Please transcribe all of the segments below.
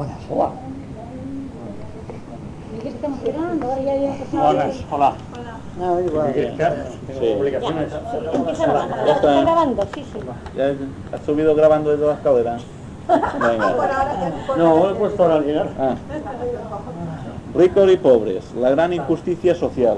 Hola. ¿Y qué estamos esperando? Ahora ya había pasado. Hola. No, igual. Sí. Publicaciones. Empieza grabando. Está grabando, sí. ¿Ya has subido grabando desde la escalera? Venga. No, he puesto ahora al llegar. Ah. Ricos y pobres, la gran injusticia social.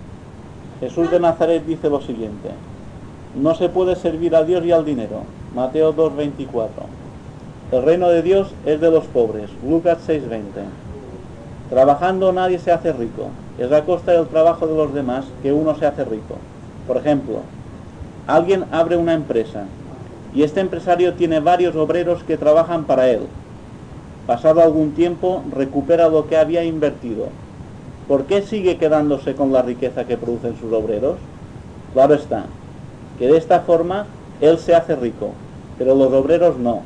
Jesús de Nazaret dice lo siguiente: no se puede servir a Dios y al dinero. Mateo 2:24. El reino de Dios es de los pobres. Lucas 6:20. Trabajando nadie se hace rico. Es a costa del trabajo de los demás que uno se hace rico. Por ejemplo, alguien abre una empresa y este empresario tiene varios obreros que trabajan para él. Pasado algún tiempo, recupera lo que había invertido. ¿Por qué sigue quedándose con la riqueza que producen sus obreros? Claro está, que de esta forma él se hace rico, pero los obreros no.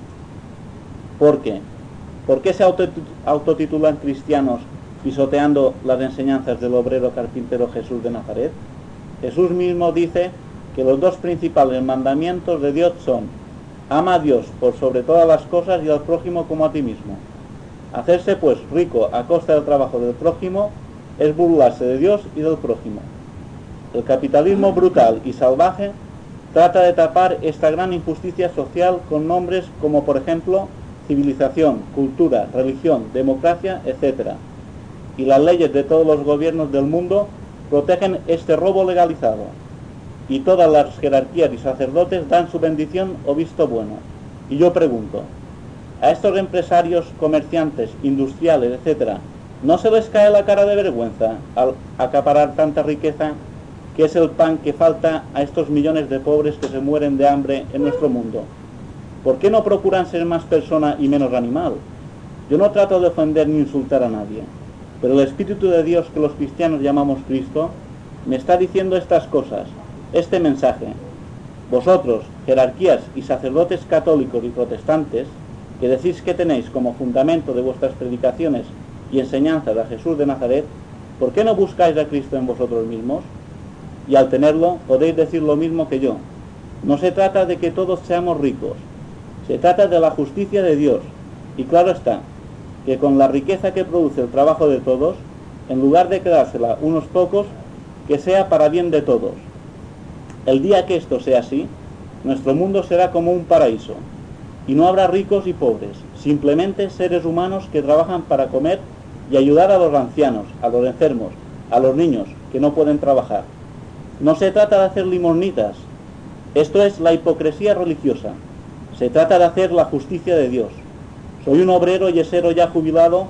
¿Por qué? ¿Por qué se autotitulan cristianos pisoteando las enseñanzas del obrero carpintero Jesús de Nazaret? Jesús mismo dice que los dos principales mandamientos de Dios son: ama a Dios por sobre todas las cosas y al prójimo como a ti mismo. Hacerse pues rico a costa del trabajo del prójimo es burlarse de Dios y del prójimo. El capitalismo brutal y salvaje trata de tapar esta gran injusticia social con nombres como, por ejemplo, civilización, cultura, religión, democracia, etc. Y las leyes de todos los gobiernos del mundo protegen este robo legalizado. Y todas las jerarquías y sacerdotes dan su bendición o visto bueno. Y yo pregunto, ¿a estos empresarios, comerciantes, industriales, etc., no se les cae la cara de vergüenza al acaparar tanta riqueza, que es el pan que falta a estos millones de pobres que se mueren de hambre en nuestro mundo? ¿Por qué no procuran ser más persona y menos animal? Yo no trato de ofender ni insultar a nadie, pero el Espíritu de Dios que los cristianos llamamos Cristo me está diciendo estas cosas, este mensaje. Vosotros, jerarquías y sacerdotes católicos y protestantes, que decís que tenéis como fundamento de vuestras predicaciones y enseñanzas a Jesús de Nazaret, ¿por qué no buscáis a Cristo en vosotros mismos? Y al tenerlo, podéis decir lo mismo que yo. No se trata de que todos seamos ricos, se trata de la justicia de Dios. Y claro está, que con la riqueza que produce el trabajo de todos, en lugar de quedársela unos pocos, que sea para bien de todos. El día que esto sea así, nuestro mundo será como un paraíso, y no habrá ricos y pobres, simplemente seres humanos que trabajan para comer y ayudar a los ancianos, a los enfermos, a los niños que no pueden trabajar. No se trata de hacer limosnitas, esto es la hipocresía religiosa. Se trata de hacer la justicia de Dios. Soy un obrero yesero ya jubilado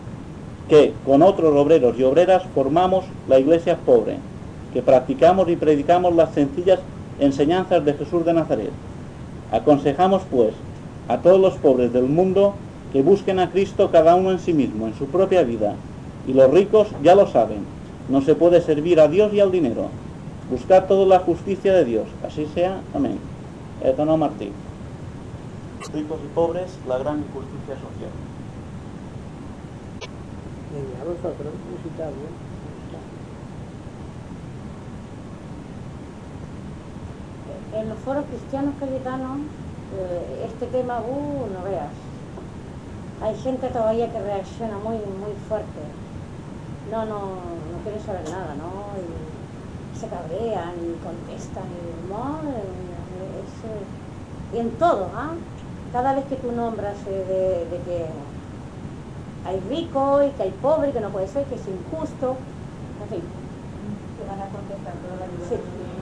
que, con otros obreros y obreras, formamos la iglesia pobre, que practicamos y predicamos las sencillas enseñanzas de Jesús de Nazaret. Aconsejamos, pues, a todos los pobres del mundo que busquen a Cristo cada uno en sí mismo, en su propia vida. Y los ricos ya lo saben, no se puede servir a Dios y al dinero. Buscar toda la justicia de Dios, así sea. Amén. Etono Martí. Ricos y pobres, la gran injusticia social. Venga, vosotros, visitadlo. En los foros cristianos cayetanos, este tema, no veas. Hay gente todavía que reacciona muy fuerte. No quiere saber nada, ¿no? Y se cabrean y contestan y madre mía, y en todo, ¿ah? Cada vez que tú nombras de que hay rico y que hay pobre, que no puede ser, que es injusto, en fin. Te van a contestar toda la vida. Sí.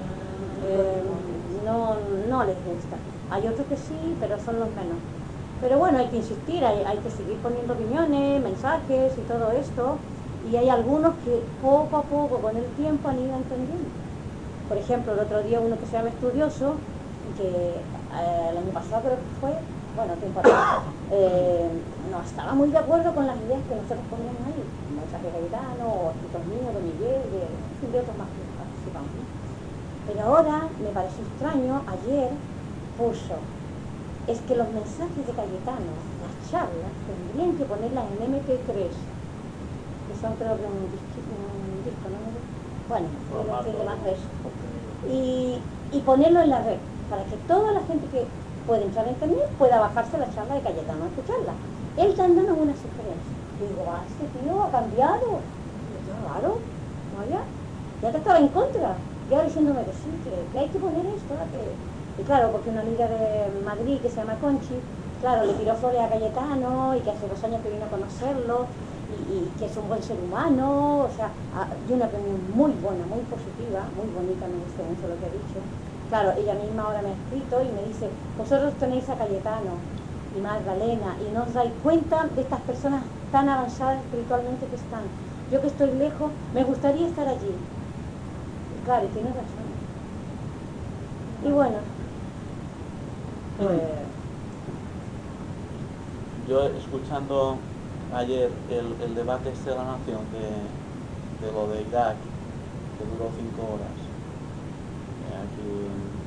No les gusta. Hay otros que sí, pero son los menos. Pero bueno, hay que insistir, hay que seguir poniendo opiniones, mensajes y todo esto. Y hay algunos que poco a poco, con el tiempo, han ido entendiendo. Por ejemplo, el otro día uno que se llama Estudioso, que el año pasado creo que fue, bueno, tiempo atrás, no estaba muy de acuerdo con las ideas que nosotros poníamos ahí, como el Mensaje Cayetano, o Escritos Míos, de Miguel, de otros más que participamos. Pero ahora me pareció extraño, ayer puso, es que los mensajes de Cayetano, las charlas, tendrían que ponerlas en MP3, que son creo que un disco, ¿no? Bueno, no entiende más de eso. Y ponerlo en la red, para que toda la gente que puede entrar a internet pueda bajarse la charla de Cayetano a escucharla. él dándonos una sugerencia. Digo, este tío ha cambiado. Y yo, claro, vaya, ya te estaba en contra. Y ahora diciéndome que sí, que hay que poner esto. Y claro, porque una amiga de Madrid que se llama Conchi, claro, le tiró flores a Cayetano y que hace 2 años que vino a conocerlo y que es un buen ser humano, o sea, y una opinión muy buena, muy positiva, muy bonita, me gusta mucho lo que ha dicho. Claro, ella misma ahora me ha escrito y me dice, vosotros tenéis a Cayetano y Magdalena y no os dais cuenta de estas personas tan avanzadas espiritualmente que están. Yo que estoy lejos, me gustaría estar allí. Y claro, y tienes razón. Y bueno, pues... Yo escuchando ayer el debate de la nación de lo de Irak, que duró 5 horas. Aquí,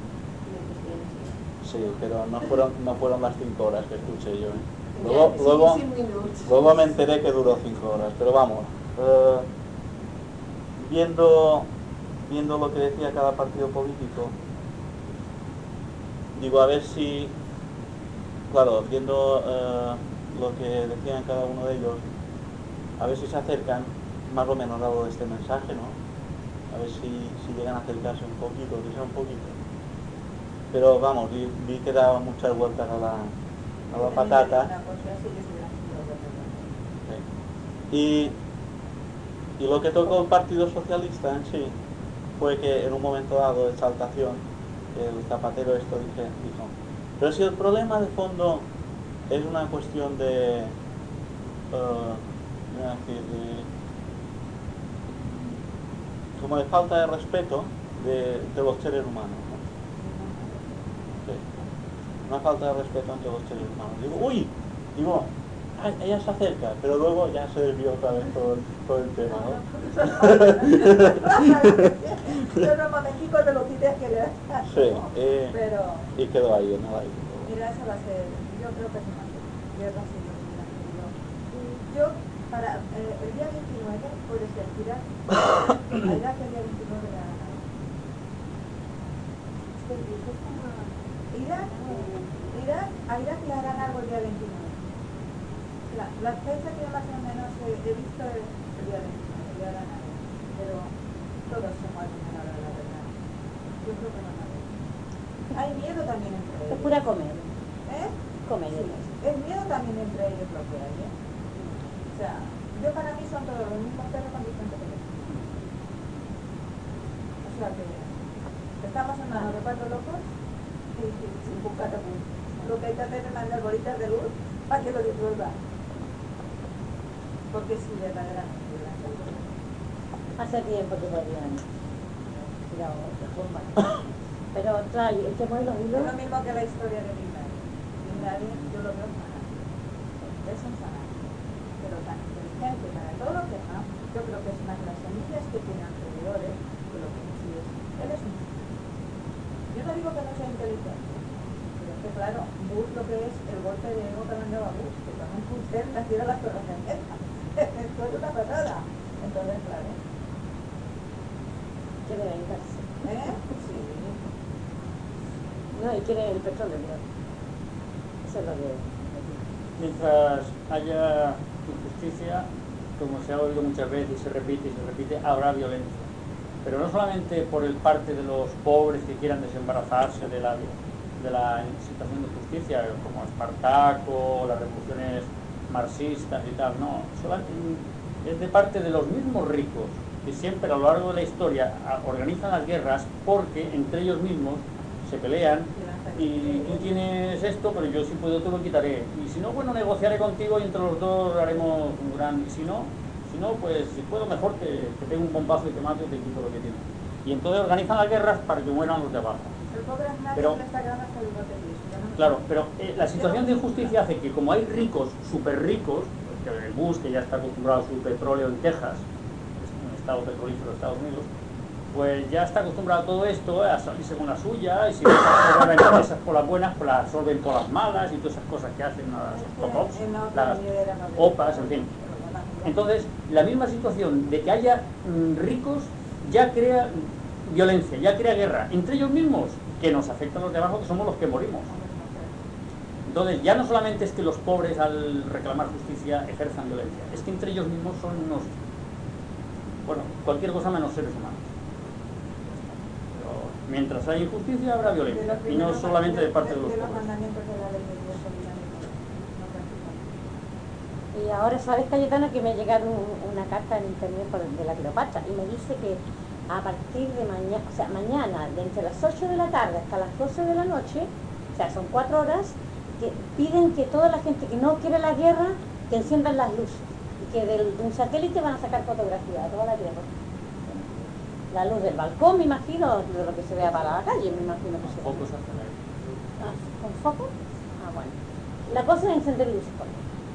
sí, pero no fueron las 5 horas que escuché yo. Luego me enteré que duró 5 horas, pero vamos, viendo lo que decía cada partido político, digo, a ver si, claro, viendo lo que decían cada uno de ellos, a ver si se acercan más o menos a lo de este mensaje, ¿no? A ver si llegan a acercarse un poquito, que sea un poquito. Pero vamos, vi que daba muchas vueltas a la patata. Sí. Y lo que tocó el Partido Socialista en sí fue que en un momento dado de exaltación el Zapatero esto dijo, pero si el problema de fondo es una cuestión de como de falta de respeto de los seres humanos, ¿no? Sí. Una falta de respeto entre los seres humanos. Digo, ella se acerca, pero luego ya se desvió otra vez todo el tema, ¿no? Yo no momentico te lo quité que le sí, pero... y quedó ahí en el aire. Mira, eso va a ser, yo creo que es una guerra civil. Yo, para el día 29, puede ser Irak el día 29 de la a Irak le harán algo el día 29. La fecha que más o menos he visto es el día 29, le harán algo. Pero todos se mueren a la hora de la verdad. Yo creo que van a ver. Hay miedo también entre ellos. Es pura comer. Comer. Sí, es miedo también entre ellos lo que hay, O sea, yo para mí son todos los mismos perros con diferentes colores. O sea que estamos en manos de 4 locos y sin buscar luz. Lo que hay que hacer es mandar bolitas de luz para que lo disuelvan. Porque si verdaderamente hace tiempo que podrían tirar otra forma. Pero trae, el que mueve los hilos. es lo mismo que la historia de Bin Laden. Bin Laden yo lo veo fanático. Es un fanático, pero tan inteligente para todo lo que ama. Yo creo que es más las semillas que tiene alrededores que lo que sí es. Él es un... Yo no digo que no sea inteligente, pero es que claro, Bush lo que es el golpe de ego que mandaba Bush, que con un puncel naciera las cosas en mierda. Esto es una pasada. Entonces, claro. Quiere vengarse. Sí. No, y quiere el petróleo, claro. Eso es lo que... Mientras haya injusticia, como se ha oído muchas veces y se repite, habrá violencia. Pero no solamente por el parte de los pobres que quieran desembarazarse de la situación de justicia, como Espartaco, las revoluciones marxistas y tal, no, es de parte de los mismos ricos que siempre a lo largo de la historia organizan las guerras porque entre ellos mismos se pelean y tú tienes esto, pero yo si puedo te lo quitaré, y si no, bueno, negociaré contigo y entre los dos haremos un gran, y si no, pues si puedo mejor te pego un bombazo y te mato y te quito lo que tienes. Y entonces organizan las guerras para que mueran los de abajo. Pero, claro, pero la situación de injusticia hace que como hay ricos, súper ricos, pues el Bush, que ya está acostumbrado a su petróleo en Texas, es un estado petrolífero de Estados Unidos, pues ya está acostumbrado a todo esto, a salirse con la suya, y si no absorben esas por las buenas, pues las absorben por las malas y todas esas cosas que hacen las pop-ups, las OPAs, en fin. Entonces, la misma situación de que haya ricos ya crea violencia, ya crea guerra entre ellos mismos, que nos afecta a los de abajo, que somos los que morimos. Entonces, ya no solamente es que los pobres al reclamar justicia ejerzan violencia, es que entre ellos mismos son unos, bueno, cualquier cosa menos seres humanos. Pero mientras hay injusticia habrá violencia, y no solamente de parte de los pobres. mandamientos de la ley de Dios solidaridad, no practican. Y ahora sabes, Cayetana, que me ha llegado una carta en internet de la Cleopatra y me dice que a partir de mañana, o sea, mañana, de entre las 8 de la tarde hasta las 12 de la noche, o sea, son 4 horas, que piden que toda la gente que no quiere la guerra, que enciendan las luces. Y que de un satélite van a sacar fotografía a toda la tierra. La luz del balcón, me imagino, de lo que se vea para la calle, me imagino que se ve. Pocos hacen ahí. ¿Con foco? Ah, bueno. La cosa es encender luces. Bueno,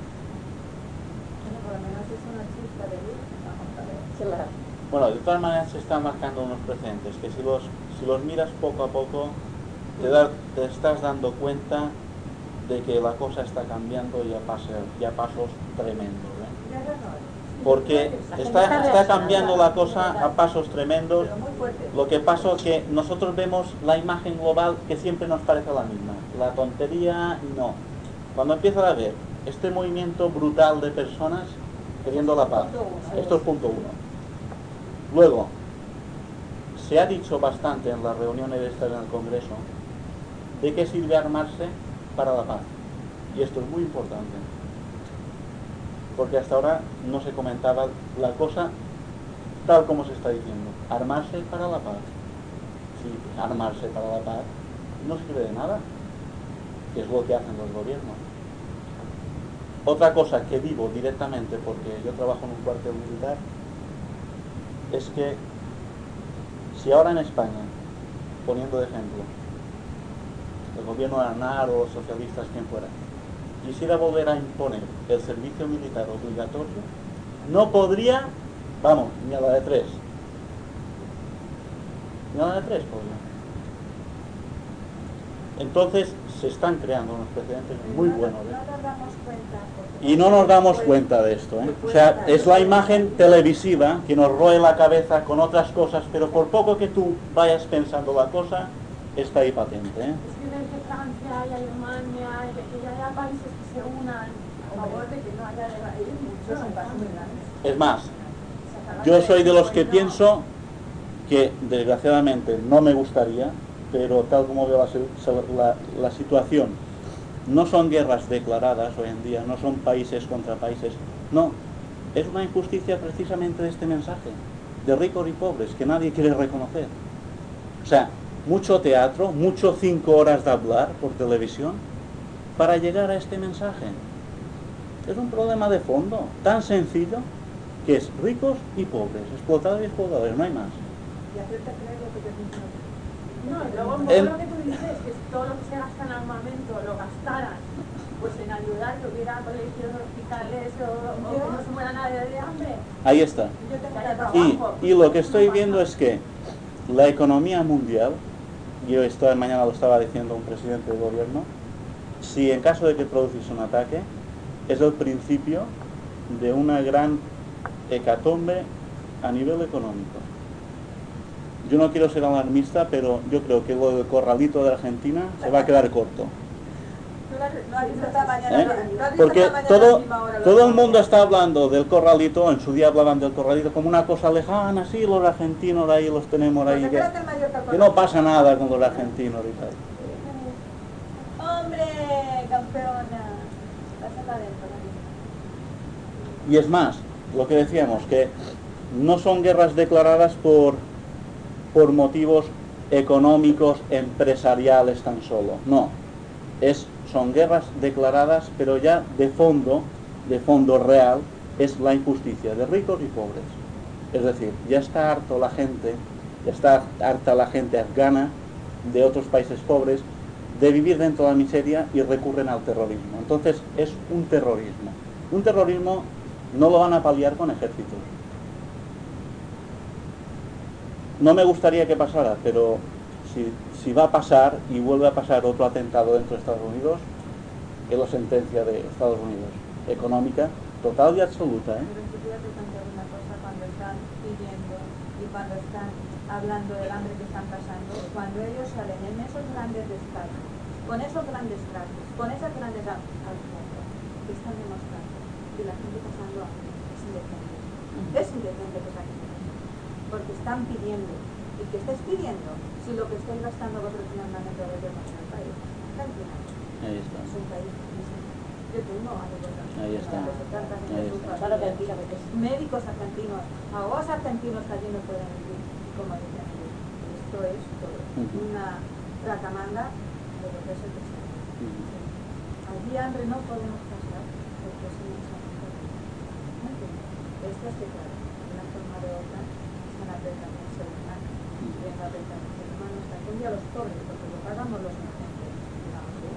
por lo menos es una chispa de luz, vamos a ver. Sí, la- Bueno, de todas maneras se están marcando unos precedentes que si los miras poco a poco te estás dando cuenta de que la cosa está cambiando y a pasos tremendos, ¿eh? Guerra no es. Porque La gente está cambiando la cosa a pasos tremendos. Pero muy fuerte. Lo que pasa es que nosotros vemos la imagen global que siempre nos parece la misma, la tontería y no. Cuando empieza a haber este movimiento brutal de personas queriendo la paz, esto es punto uno. Luego, se ha dicho bastante en las reuniones de estas en el Congreso de qué sirve armarse para la paz. Y esto es muy importante, porque hasta ahora no se comentaba la cosa tal como se está diciendo. Armarse para la paz. Sí, armarse para la paz no sirve de nada, que es lo que hacen los gobiernos. Otra cosa que vivo directamente, porque yo trabajo en un cuartel militar, es que si ahora en España, poniendo de ejemplo, el gobierno de Aznar o los socialistas, quien fuera, quisiera volver a imponer el servicio militar obligatorio, no podría, vamos, ni a la de 3. Ni a la de 3 podría. Entonces se están creando unos precedentes muy buenos, ¿eh? No nos damos cuenta. porque Y no nos damos cuenta de esto, ¿eh? O sea, es la imagen televisiva que nos roe la cabeza con otras cosas, pero por poco que tú vayas pensando la cosa, está ahí patente, ¿eh? Es que desde Francia y Alemania y que ya haya países que se unan a favor de que no haya guerra. Hay muchos en pasos muy grandes. Es más, yo soy de los que pienso que, desgraciadamente, no me gustaría, pero tal como veo la situación, no son guerras declaradas hoy en día, no son países contra países, no, es una injusticia precisamente de este mensaje, de ricos y pobres, que nadie quiere reconocer. O sea, mucho teatro, mucho 5 horas de hablar por televisión, para llegar a este mensaje. Es un problema de fondo, tan sencillo, que es ricos y pobres, explotados y explotadores, no hay más. Y hacerte creer lo que te dicen. No, y luego un poco lo que tú dices, que todo lo que se gasta en armamento lo gastaran pues en ayudar, que hubiera colegios, hospitales o que no se muera nadie de hambre. Ahí está. Yo tengo Que haya trabajo. trabajo. Y lo que estoy viendo es que la economía mundial, yo esta mañana lo estaba diciendo un presidente de gobierno, si en caso de que produciese un ataque, es el principio de una gran hecatombe a nivel económico. Yo no quiero ser alarmista, pero yo creo que lo del corralito de Argentina se va a quedar corto. No has visto esta mañana. ¿Eh? No has visto Porque esta mañana a todo última hora lo el que- mundo está hablando del corralito, en su día hablaban del corralito como una cosa lejana, sí, los argentinos ahí los tenemos ahí, Pues que acuérdate el Mallorca con no los- pasa nada con los argentinos y tal. ¡Hombre, campeona! Pásala adentro, Y es más, lo que decíamos, que no son guerras declaradas por motivos económicos, empresariales tan solo, no. Son guerras declaradas, pero ya de fondo real, es la injusticia de ricos y pobres. Es decir, ya está harto la gente, ya está harta la gente afgana de otros países pobres de vivir dentro de la miseria y recurren al terrorismo. Entonces es un terrorismo. Un terrorismo no lo van a paliar con ejércitos. No me gustaría que pasara, pero si va a pasar y vuelve a pasar otro atentado dentro de Estados Unidos, es la sentencia de Estados Unidos, económica, total y absoluta, ¿eh? Pero si quiero te contar una cosa, cuando están pidiendo y cuando están hablando del hambre que están pasando, cuando ellos salen en esos grandes despachos, con esos grandes trajes, con esas grandes alfombras, que están demostrando que la gente pasando hambre es indecente. Es indecente que esa gente pase. Porque están pidiendo. ¿Y qué estáis pidiendo? Si lo que estáis gastando vosotros normalmente a veces en el país. Ahí está. Es un país. Yo tengo amigos Ahí está. Ahí está. Claro que mentira, porque es médicos argentinos, abogados argentinos que allí no pueden vivir, como dicen ellos. Esto es todo. Una tratamanga de lo que es el presente. Allí hambre no podemos pasar porque es un mensaje. ¿No entiendes? Esto es que claro, de una forma o de otra están apretando el ser humano. Viendo apretar el ser humano hasta que un día los corre, porque lo pagamos los inocentes, digamos, ¿sí?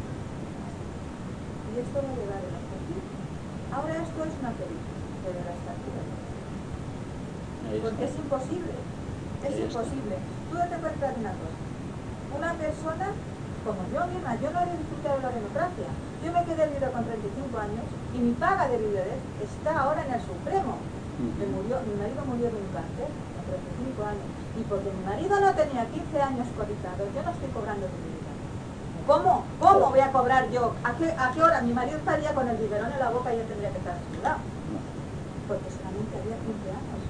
Y esto va a llegar a hasta aquí. Ahora esto es una película, pero hasta aquí. Porque es imposible. Es imposible. Tú date cuenta de una cosa. Una persona, como yo misma, yo no he disfrutado de la democracia. Yo me quedé viuda con 35 años y mi paga de viudez está ahora en el Supremo. Mi marido murió de un cáncer con 35 años. Y porque mi marido no tenía 15 años cotizados, yo no estoy cobrando viudez. ¿Cómo voy a cobrar yo? ¿A qué hora? Mi marido estaría con el biberón en la boca y yo tendría que estar asegurado. Porque solamente había 15 años.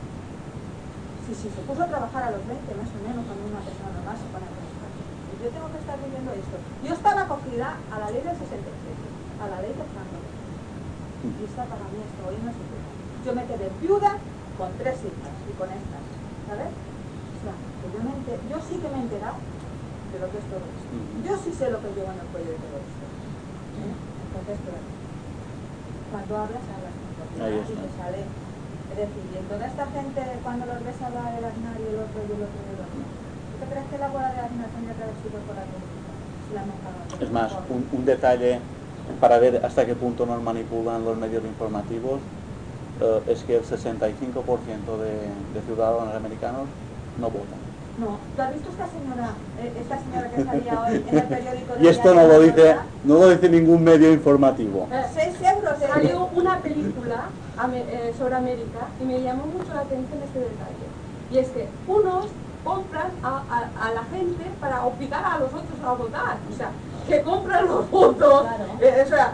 Si se puso a trabajar a los 20, más o menos, cuando una persona normal se pone a trabajar. Y yo tengo que estar viviendo esto. Yo estaba acogida a la ley del 67, a la ley de Franco. Y esta para mí esto hoy no se puede. Yo me quedé viuda con 3 hijas y con estas, ¿sabes? O sea, que yo sí que me he enterado de lo que es todo esto. Yo sí sé lo que llevo en el cuello de todo esto. Entonces, pero, cuando hablas con propiedad y te sale. Es decir, y toda esta gente, cuando los ves hablar de Aznar y el otro y el otro y el otro, ¿tú te crees que la bola de Aznar tendría que haber sido por la política? Si la hemos pagado. Es más, un detalle para ver hasta qué punto nos manipulan los medios informativos es que el 65% de ciudadanos americanos no votan. No, ¿tú has visto esta señora que salía hoy en el periódico? Y esto no lo dice ningún medio informativo. 6 euros. Salió una película sobre América y me llamó mucho la atención este detalle. Y es que unos compran a la gente para obligar a los otros a votar. O sea, que compran los votos. Claro. O sea,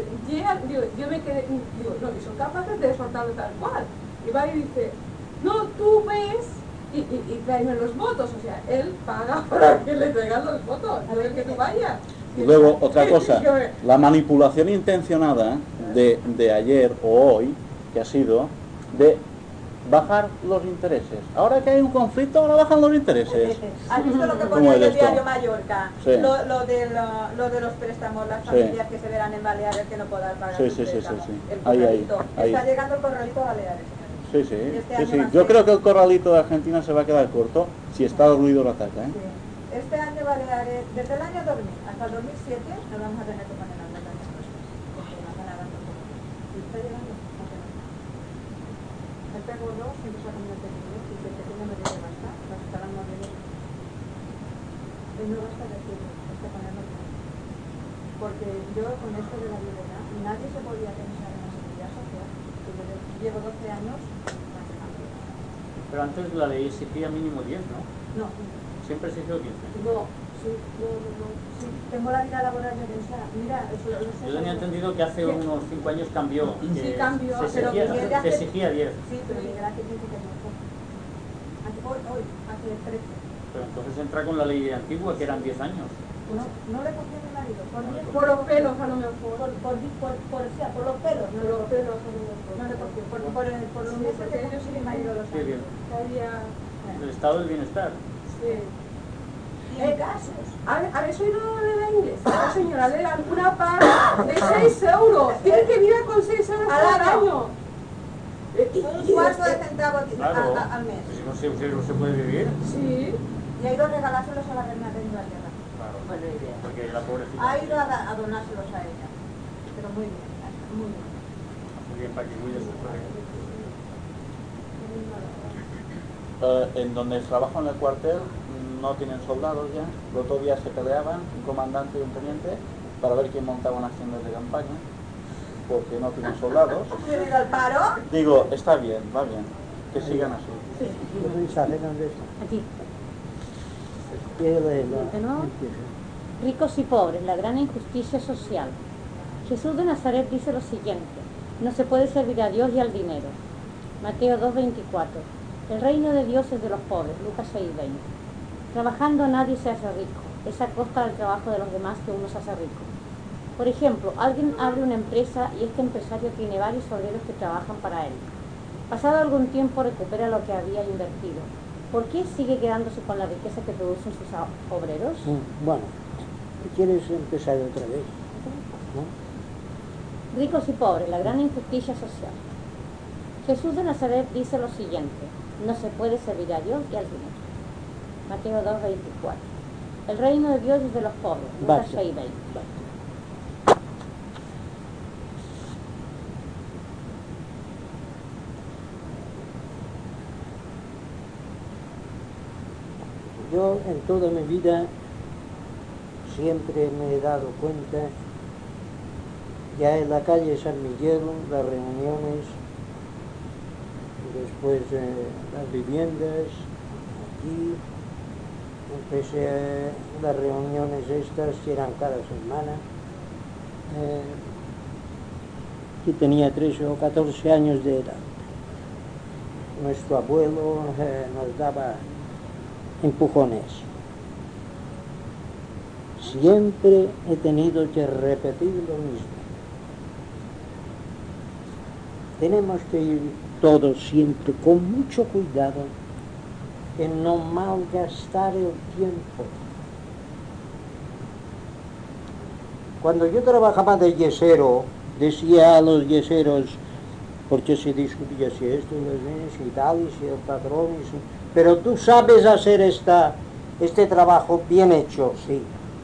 yo me quedé, digo, no, y son capaces de soltarlo tal cual. Y va y dice, no, tú ves y tráeme los votos. O sea, él paga para que le traigan los votos, no es que tú vayas. Y luego, otra cosa, la manipulación intencionada de ayer o hoy, que ha sido de bajar los intereses. Ahora que hay un conflicto, ahora bajan los intereses. ¿Has visto lo que ponía en el diario Mallorca? Sí. Lo de los préstamos, las familias que se verán en Baleares que no puedan pagar Sí. su préstamo. El Ahí. Está llegando el corralito a Baleares. Sí. Yo creo que el corralito de Argentina se va a quedar corto si Estados Unidos lo ataca. Sí. Este año Baleares, desde el año 2000 hasta el 2007, nos vamos a tener que poner las montañas nuestras. Porque nos van a dar todo. Y está llegando. El perro gordo siempre se ha comido pequeño y si el pequeño no tiene basta, nos estarán mordiendo. Y no basta decirlo, basta ponerlo todo. Porque yo con esto de la viudedad, nadie se podía pensar en la seguridad social. Que yo llevo 12 años manejando. Pero antes la ley exigía mínimo 10, ¿no? No. Siempre exigió 15. No. Sí, tengo la vida laboral de pensar. Mira, Yo tenía entendido que hace unos 5 años cambió. Sí, cambió, se exigía 10. Sí, pero Miguel Ángel dice que no. Hoy, hace 13. Pero entonces entra con la ley antigua, que eran 10 años. No le cogió a mi marido. Por los pelos, a lo mejor. Por los pelos. No lo pelos, a lo mejor. No le cogió. Por los meses que yo sí mi marido lo Qué bien. Había... El estado del bienestar. Sí. Y en casos. ¿Habéis oído de la inglesa? La señora le dan una paga de 6 euros. Tiene que vivir con 6 euros al año. Un cuarto de centavo Claro. al mes. Si no se puede vivir. Sí. Y ha ido a regalárselos a la reina de Inglaterra. Claro. Buena idea. Porque la pobrecita. Ha ido a donárselos a ella. Pero muy bien, muy bien. Muy bien, para que cuide su proyecto. En donde trabajo en el cuartel no tienen soldados ya. Los otros días se peleaban un comandante y un teniente para ver quién montaba unas tiendas de campaña, porque no tienen soldados. ¿Quiere ir al paro? Digo, está bien, va bien, que sigan así. ¿Y sale dónde está? Aquí. ¿Qué es la ¿De nuevo? Ricos y pobres, la gran injusticia social. Jesús de Nazaret dice lo siguiente: no se puede servir a Dios y al dinero. Mateo 2:24. El reino de Dios es de los pobres. Lucas 6:20. Trabajando nadie se hace rico. Es a costa del trabajo de los demás que uno se hace rico. Por ejemplo, alguien abre una empresa y este empresario tiene varios obreros que trabajan para él. Pasado algún tiempo recupera lo que había invertido. ¿Por qué sigue quedándose con la riqueza que producen sus obreros? Bueno, ¿quieres empezar otra vez? ¿No? Ricos y pobres, la gran injusticia social. Jesús de Nazaret dice lo siguiente: no se puede servir a Dios y al dinero. Mateo 2:24. El reino de Dios es de los pobres. Lucas 6:20. Yo en toda mi vida siempre me he dado cuenta, ya en la calle San Miguel, las reuniones, después las viviendas, aquí, empecé las reuniones estas que eran cada semana. Yo tenía 13 o 14 años de edad. Nuestro abuelo nos daba empujones. Siempre he tenido que repetir lo mismo. Tenemos que ir todos siempre con mucho cuidado en no malgastar el tiempo. Cuando yo trabajaba de yesero, decía a los yeseros, porque se discutía si esto y tal, y si el patrón, y si... pero tú sabes hacer este trabajo bien hecho, sí.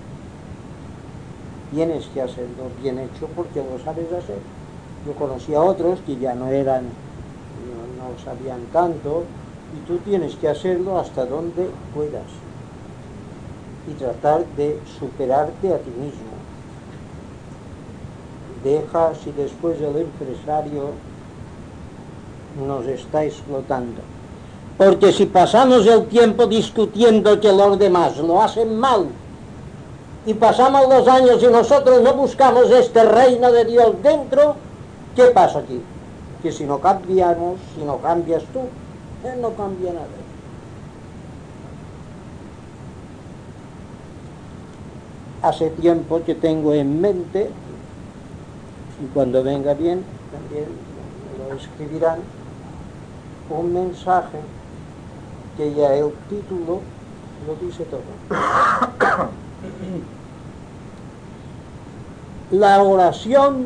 Tienes que hacerlo bien hecho porque lo sabes hacer. Yo conocía a otros que ya no sabían tanto, y tú tienes que hacerlo hasta donde puedas y tratar de superarte a ti mismo. Deja si después el empresario nos está explotando. Porque si pasamos el tiempo discutiendo que los demás lo hacen mal, y pasamos los años y nosotros no buscamos este reino de Dios dentro, ¿qué pasa aquí? Que si no cambiamos, si no cambias tú, él no cambia nada. Hace tiempo que tengo en mente, y cuando venga bien, también lo escribirán, un mensaje que ya el título lo dice todo. La oración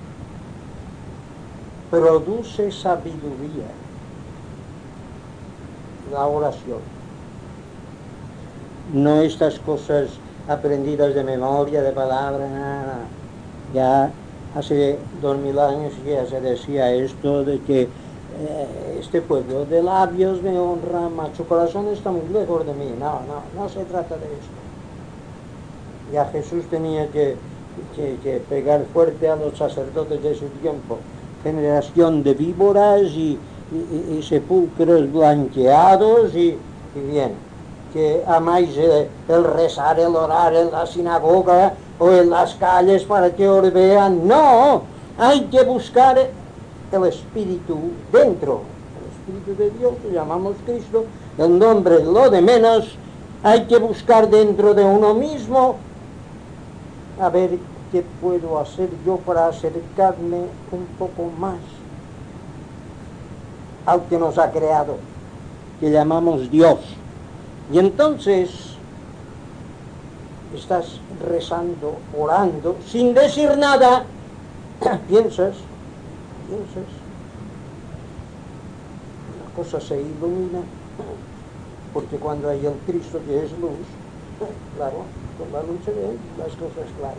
produce sabiduría. La oración. No estas cosas aprendidas de memoria, de palabra, nada. Ya hace 2000 años ya se decía esto de que este pueblo de labios me honra, mas su corazón está muy lejos de mí. No se trata de esto. Ya Jesús tenía que pegar fuerte a los sacerdotes de su tiempo. Generación de víboras y sepulcros blanqueados y bien, que amáis el rezar, el orar en la sinagoga o en las calles para que os vean. No, hay que buscar el Espíritu dentro, el Espíritu de Dios que llamamos Cristo, el nombre lo de menos. Hay que buscar dentro de uno mismo a ver qué puedo hacer yo para acercarme un poco más al que nos ha creado, que llamamos Dios. Y entonces estás rezando, orando, sin decir nada, piensas, la cosa se ilumina, porque cuando hay el Cristo que es luz, claro, con la luz se ven las cosas claras.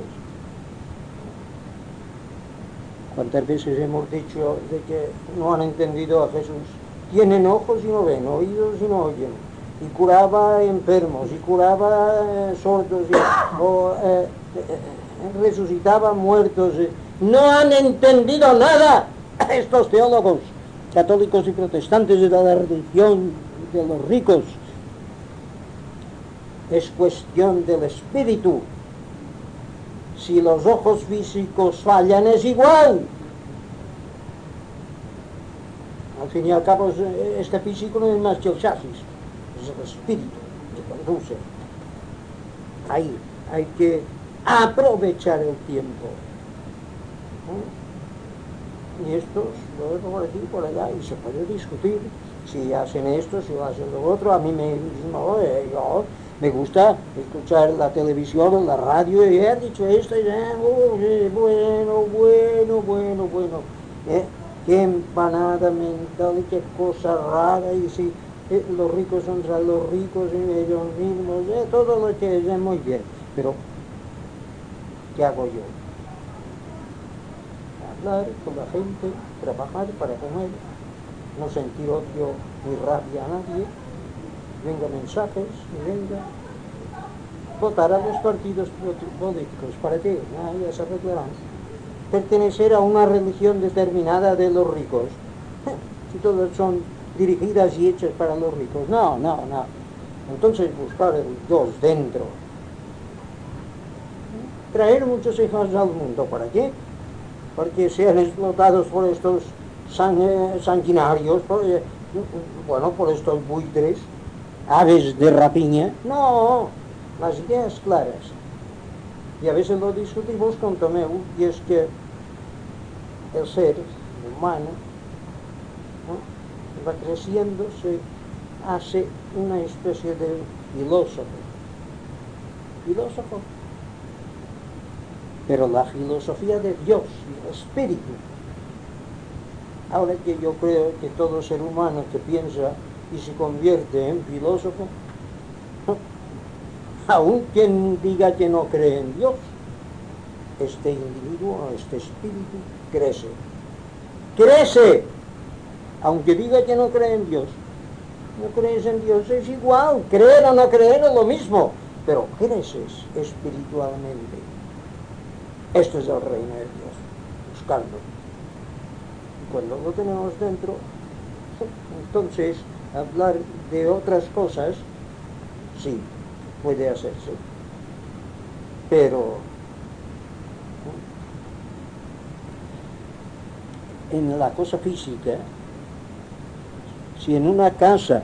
¿Cuántas veces hemos dicho de que no han entendido a Jesús? Tienen ojos y no ven, oídos y no oyen. Y curaba enfermos, y curaba sordos, resucitaba muertos. No han entendido nada estos teólogos católicos y protestantes de la religión de los ricos. Es cuestión del espíritu. si los ojos físicos fallan es igual. Al fin y al cabo, este físico no es más que el chasis, es el espíritu que conduce. Ahí hay que aprovechar el tiempo. Y estos, luego por aquí, por allá, y se puede discutir si hacen esto, si hacen lo otro. A mí yo me gusta escuchar la televisión o la radio y ha dicho esto, y bueno. Qué empanada mental y qué cosa rara, y si los ricos son los ricos y ellos mismos, todo lo que es muy bien, pero ¿qué hago yo? Hablar con la gente, trabajar para comer, no sentir odio ni rabia a nadie, venga mensajes y venga votar a los partidos políticos. ¿Para qué? Ya se arreglarán. Pertenecer a una religión determinada de los ricos, si todas son dirigidas y hechas para los ricos, no. Entonces buscar el Dios dentro, traer muchos hijos al mundo. ¿Para qué? Porque sean explotados por estos sanguinarios, por estos buitres, aves de rapiña. No, las ideas claras. Y a veces lo discutimos con Tomeu, y es que el ser humano, ¿no?, va creciendo, se hace una especie de filósofo. Pero la filosofía de Dios, el espíritu. Ahora que yo creo que todo ser humano que piensa y se convierte en filósofo, aun quien diga que no cree en Dios, este individuo, este espíritu, crece, aunque diga que no cree en Dios. No crees en Dios, es igual, creer o no creer es lo mismo, pero creces espiritualmente. Esto es el reino de Dios, buscarlo. Y cuando lo tenemos dentro, entonces hablar de otras cosas, sí, puede hacerse, pero en la cosa física, si en una casa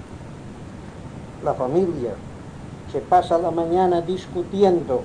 la familia se pasa la mañana discutiendo,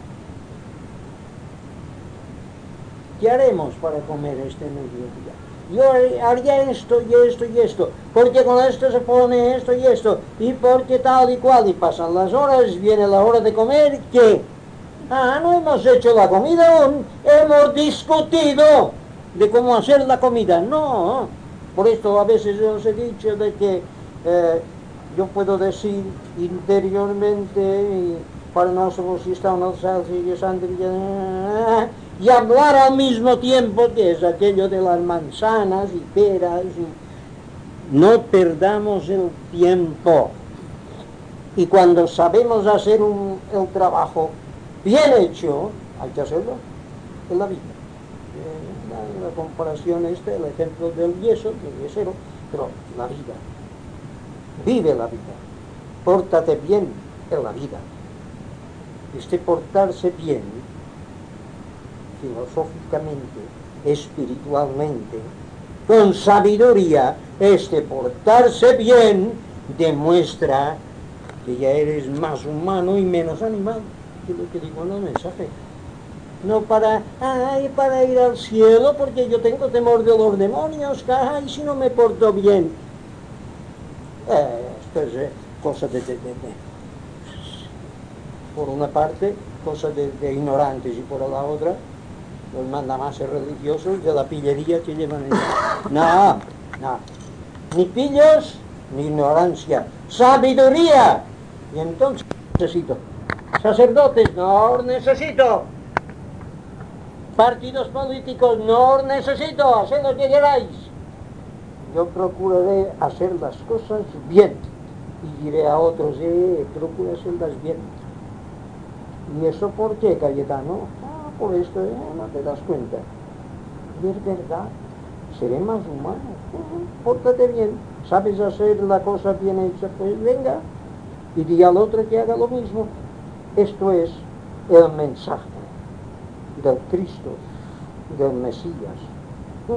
¿qué haremos para comer este mediodía? Yo haría esto y esto y esto, porque con esto se pone esto y esto, y porque tal y cual, y pasan las horas, viene la hora de comer, ¿qué? No hemos hecho la comida aún, hemos discutido de cómo hacer la comida. No, por esto a veces os he dicho de que yo puedo decir interiormente, y para nosotros si está una salsa y hablar al mismo tiempo, que es aquello de las manzanas y peras. No perdamos el tiempo. Y cuando sabemos hacer el trabajo bien hecho, hay que hacerlo en la vida. La comparación el ejemplo del yeso, del yesero, pero la vida. Vive la vida. Pórtate bien en la vida. Este portarse bien, filosóficamente, espiritualmente, con sabiduría, este portarse bien demuestra que ya eres más humano y menos animal, que es lo que digo en el mensaje. No para ir al cielo porque yo tengo temor de los demonios, y si no me porto bien. Esto es cosa por una parte, cosa de ignorantes, y por la otra, los mandamases religiosos de la pillería que llevan ellos. No, ni pillos, ni ignorancia, sabiduría. Y entonces necesito sacerdotes, no os necesito. Partidos políticos, no os necesito, haced lo que queráis. Yo procuraré hacer las cosas bien y diré a otros, procura hacerlas bien. ¿Y eso por qué, Cayetano? Por esto, no te das cuenta. Y es verdad, seré más humano. Pórtate bien, sabes hacer la cosa bien hecha, pues venga, y di al otro que haga lo mismo. Esto es el mensaje. del Cristo, del Mesías. ¿No?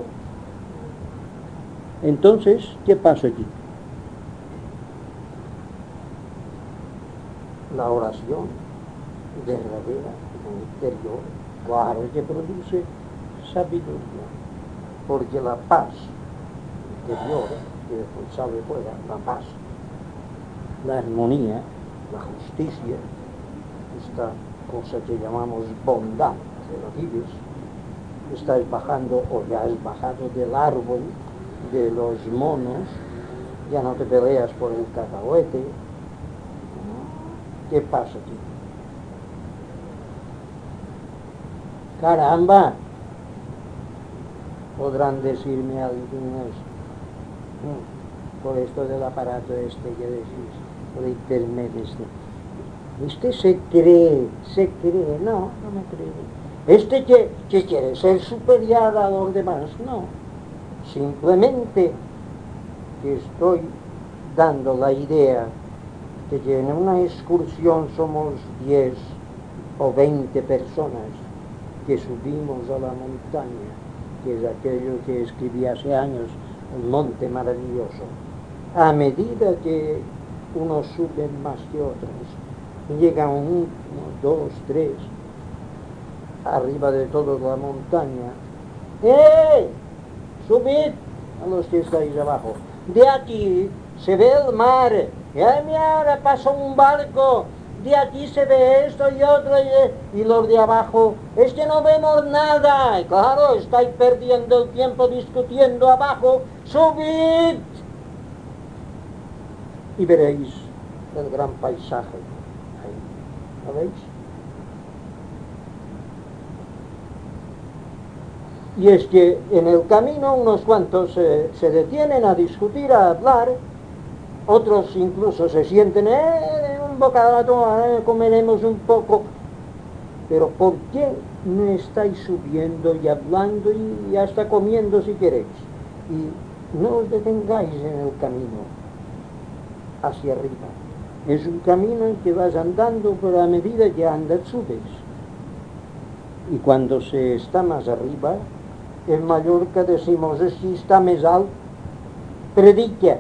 Entonces, ¿qué pasa aquí? La oración verdadera, interior, claro que produce sabiduría, porque la paz interior, que después sale fuera, la paz, la armonía, la justicia, esta cosa que llamamos bondad, que lo vives, estás bajando o ya has bajado del árbol de los monos, ya no te peleas por el cacahuete. ¿Qué pasa aquí? Caramba, podrán decirme algunos, por esto del aparato este que decís, por internet este se cree, no me cree. Este que quiere ser superior a los demás, no. Simplemente que estoy dando la idea de que en una excursión somos 10 o 20 personas que subimos a la montaña, que es aquello que escribí hace años, el monte maravilloso. A medida que unos suben más que otros, llegan 1, 2, 3, arriba de toda la montaña. ¡Eh! Subid a los que estáis abajo. De aquí se ve el mar. Mira, ahora pasa un barco. De aquí se ve esto y otro. Y los de abajo, es que no vemos nada. Y claro, estáis perdiendo el tiempo discutiendo abajo. Subid y veréis el gran paisaje. Ahí. ¿Lo veis? Y es que en el camino unos cuantos se detienen a discutir, a hablar, otros incluso se sienten, un bocado, comeremos un poco. Pero ¿por qué no estáis subiendo y hablando y hasta comiendo si queréis? Y no os detengáis en el camino hacia arriba. Es un camino en que vas andando, pero a medida que andas subes. Y cuando se está más arriba, en Mallorca decimos, si está más alto, predica.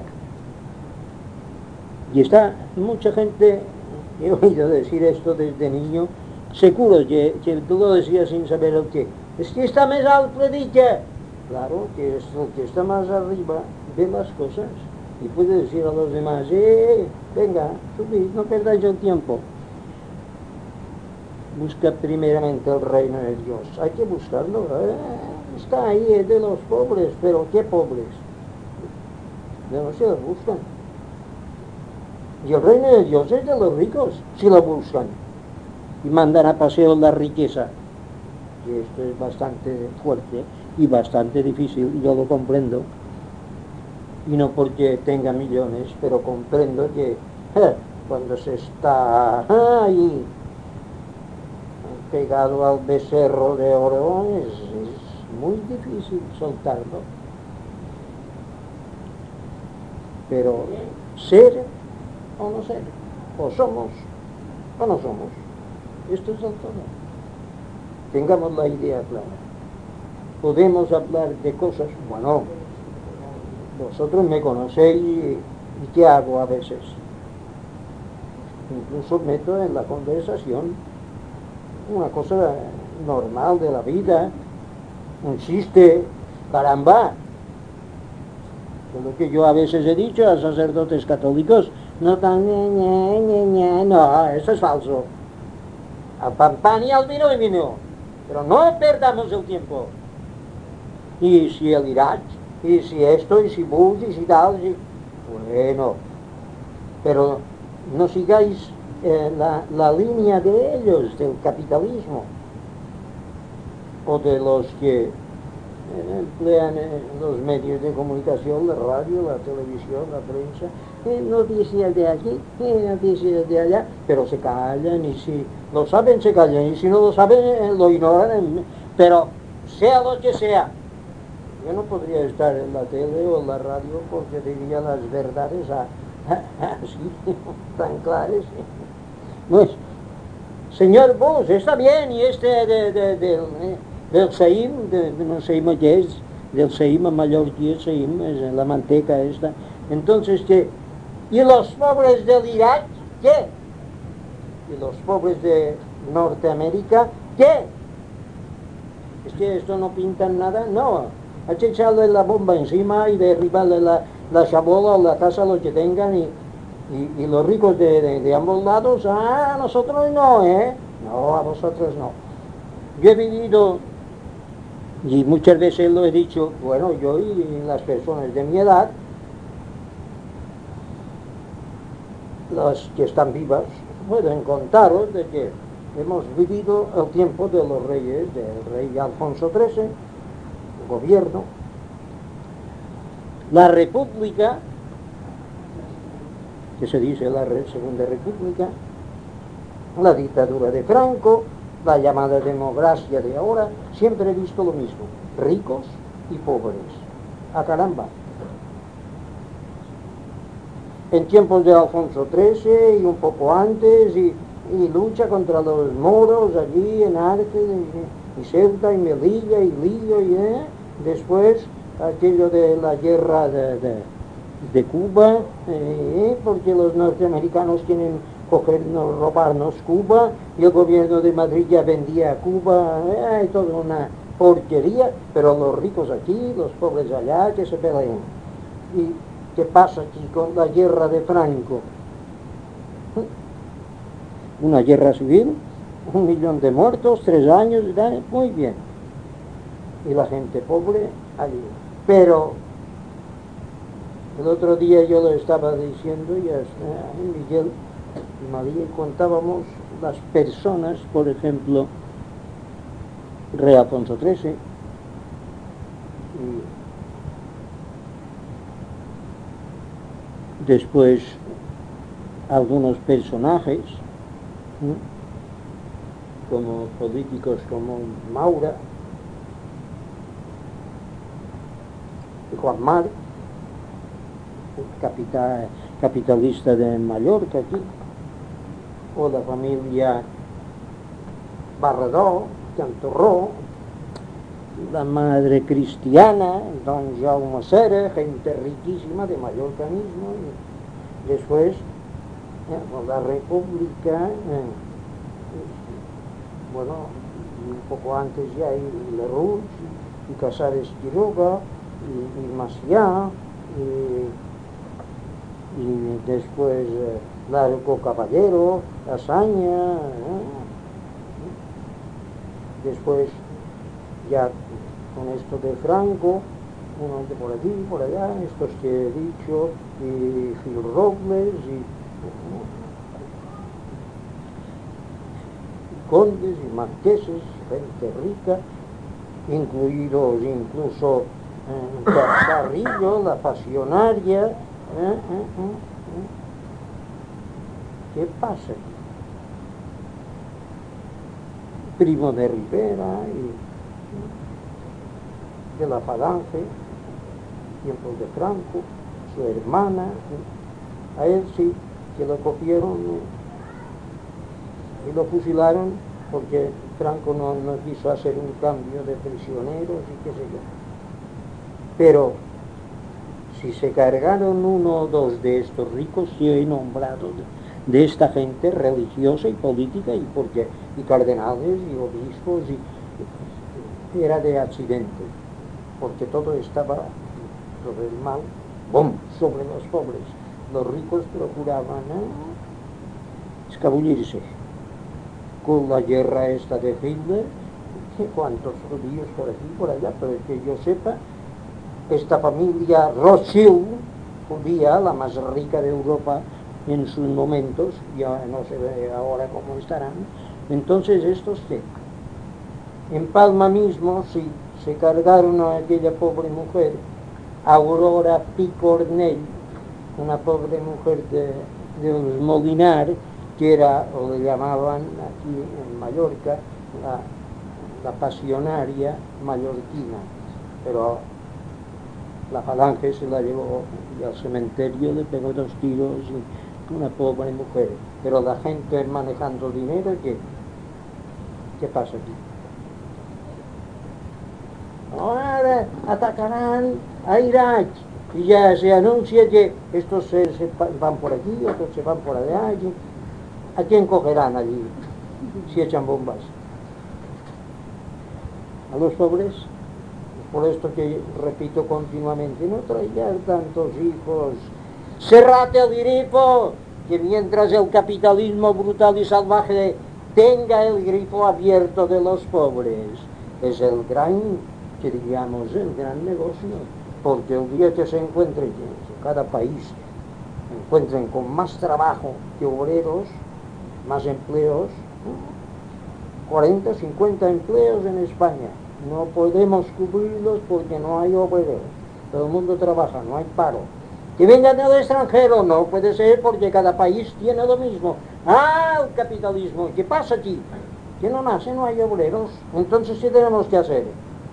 Y está mucha gente, he oído decir esto desde niño, seguro que tú lo decías sin saber el qué. Es que está más alto, predica. Claro que es el que está más arriba, ve las cosas y puede decir a los demás, venga, subid, no perdáis el tiempo. Busca primeramente el reino de Dios. Hay que buscarlo. Está ahí, es de los pobres, pero ¿qué pobres? De los que lo buscan. Y el reino de Dios es de los ricos, si lo buscan. Y mandan a paseo la riqueza. Y esto es bastante fuerte y bastante difícil, yo lo comprendo. Y no porque tenga millones, pero comprendo que cuando se está ahí pegado al becerro de oro es muy difícil soltarlo. Pero ser o no ser, o somos o no somos, esto es el todo. Tengamos la idea clara. Podemos hablar de cosas, bueno, vosotros me conocéis y ¿qué hago a veces? Incluso meto en la conversación una cosa normal de la vida, un chiste, caramba. Lo que yo a veces he dicho a sacerdotes católicos, no tan no, eso es falso. Al pan y al vino, pero no perdamos el tiempo. Y si el Irak, y si esto, y si Bush, y si tal, bueno, pero no sigáis la línea de ellos, del capitalismo, o de los que emplean los medios de comunicación, la radio, la televisión, la prensa, noticias de aquí, noticias de allá, pero se callan, y si lo saben se callan, y si no lo saben lo ignoran, pero sea lo que sea. Yo no podría estar en la tele o en la radio porque diría las verdades así, tan claras. Pues, señor Bush, está bien, y este del Seim, no sé qué es, del Seim a Mallorquí, el Seim, es la manteca esta. Entonces, ¿qué? ¿Y los pobres del Irak? ¿Qué? ¿Y los pobres de Norteamérica? ¿Qué? ¿Es que esto no pintan nada? No, hay que echarle la bomba encima y derribarle la chabola o la casa, lo que tengan, y los ricos de ambos lados, a nosotros no, ¿eh? No, a vosotros no. Yo he vivido, y muchas veces lo he dicho, bueno, yo y las personas de mi edad, las que están vivas, pueden contaros de que hemos vivido el tiempo de los reyes, del rey Alfonso XIII, el gobierno, la república, que se dice la Segunda República, la dictadura de Franco, la llamada democracia de ahora. Siempre he visto lo mismo, ricos y pobres. ¡A caramba! En tiempos de Alfonso XIII y un poco antes, y lucha contra los moros allí en Arce, y Ceuta, y Melilla, y Lillo, después aquello de la guerra de Cuba, porque los norteamericanos quieren cogernos, robarnos Cuba, y el gobierno de Madrid ya vendía a Cuba, toda una porquería, pero los ricos aquí, los pobres allá, que se peleen. ¿Y qué pasa aquí con la guerra de Franco? Una guerra civil, 1 millón de muertos, 3 años, muy bien. Y la gente pobre allí. Pero el otro día yo lo estaba diciendo, y Miguel y María, contábamos las personas, por ejemplo, rey Alfonso XIII, y después algunos personajes, como políticos como Maura, Juan Mar, capitalista de Mallorca aquí, o la familia Barradó, Cantorró, la madre cristiana, don Jaume Sera, gente riquísima de Mallorca mismo, y después la República, bueno, un poco antes ya hay Lerroux y Casares Quiroga y Maciá, y después Largo Caballero, Azaña, después ya con esto de Franco, unos de por aquí, por allá, estos que he dicho, y Gil Robles, y condes y marqueses, gente rica, incluidos incluso Carrillo, la pasionaria. ¿Qué pasa? Primo de Rivera y de la Falange, tiempos de Franco, su hermana, a él sí que lo cogieron y lo fusilaron porque Franco no quiso hacer un cambio de prisioneros y qué sé yo. Pero si se cargaron 1 o 2 de estos ricos, sí he nombrado de esta gente religiosa y política, y cardenales y obispos, y era de accidente, porque todo estaba sobre el mal, ¡bum!, sobre los pobres. Los ricos procuraban escabullirse. Con la guerra esta de Hitler, cuántos judíos por aquí y por allá, pero que yo sepa, esta familia Rothschild, judía, la más rica de Europa en sus momentos, ya no se ve ahora cómo estarán. Entonces estos que en Palma mismo sí se cargaron a aquella pobre mujer, Aurora Picornell, una pobre mujer de los Molinar, que era, o le llamaban aquí en Mallorca, la pasionaria mallorquina, pero la Falange se la llevó y al cementerio le pegó 2 tiros, y una pobre mujer. Pero la gente manejando dinero, que ¿Qué pasa aquí? Ahora atacarán a Irak y ya se anuncia que estos se van por aquí, otros se van por allá. ¿A quién cogerán allí si echan bombas? ¿A los pobres? Por esto que repito continuamente, no traigan tantos hijos. Cerrate el grifo, que mientras el capitalismo brutal y salvaje tenga el grifo abierto de los pobres, es el gran, que digamos, el gran negocio. Porque el día que se encuentren, que cada país encuentren con más trabajo que obreros, más empleos, 40, 50 empleos en España. No podemos cubrirlos porque no hay obreros. Todo el mundo trabaja, no hay paro. Que vengan del extranjero, no puede ser porque cada país tiene lo mismo. Ah, el capitalismo, ¿qué pasa aquí? Que no nace, no hay obreros. Entonces, ¿qué tenemos que hacer?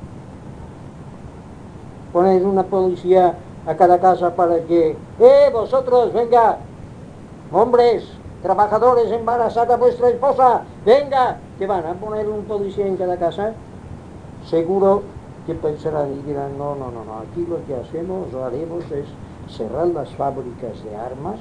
Poner una policía a cada casa para que, vosotros, venga, hombres, trabajadores, embarazad a vuestra esposa, venga, que van a poner un policía en cada casa. Seguro que pensarán y dirán, no, aquí lo que hacemos o haremos es cerrar las fábricas de armas,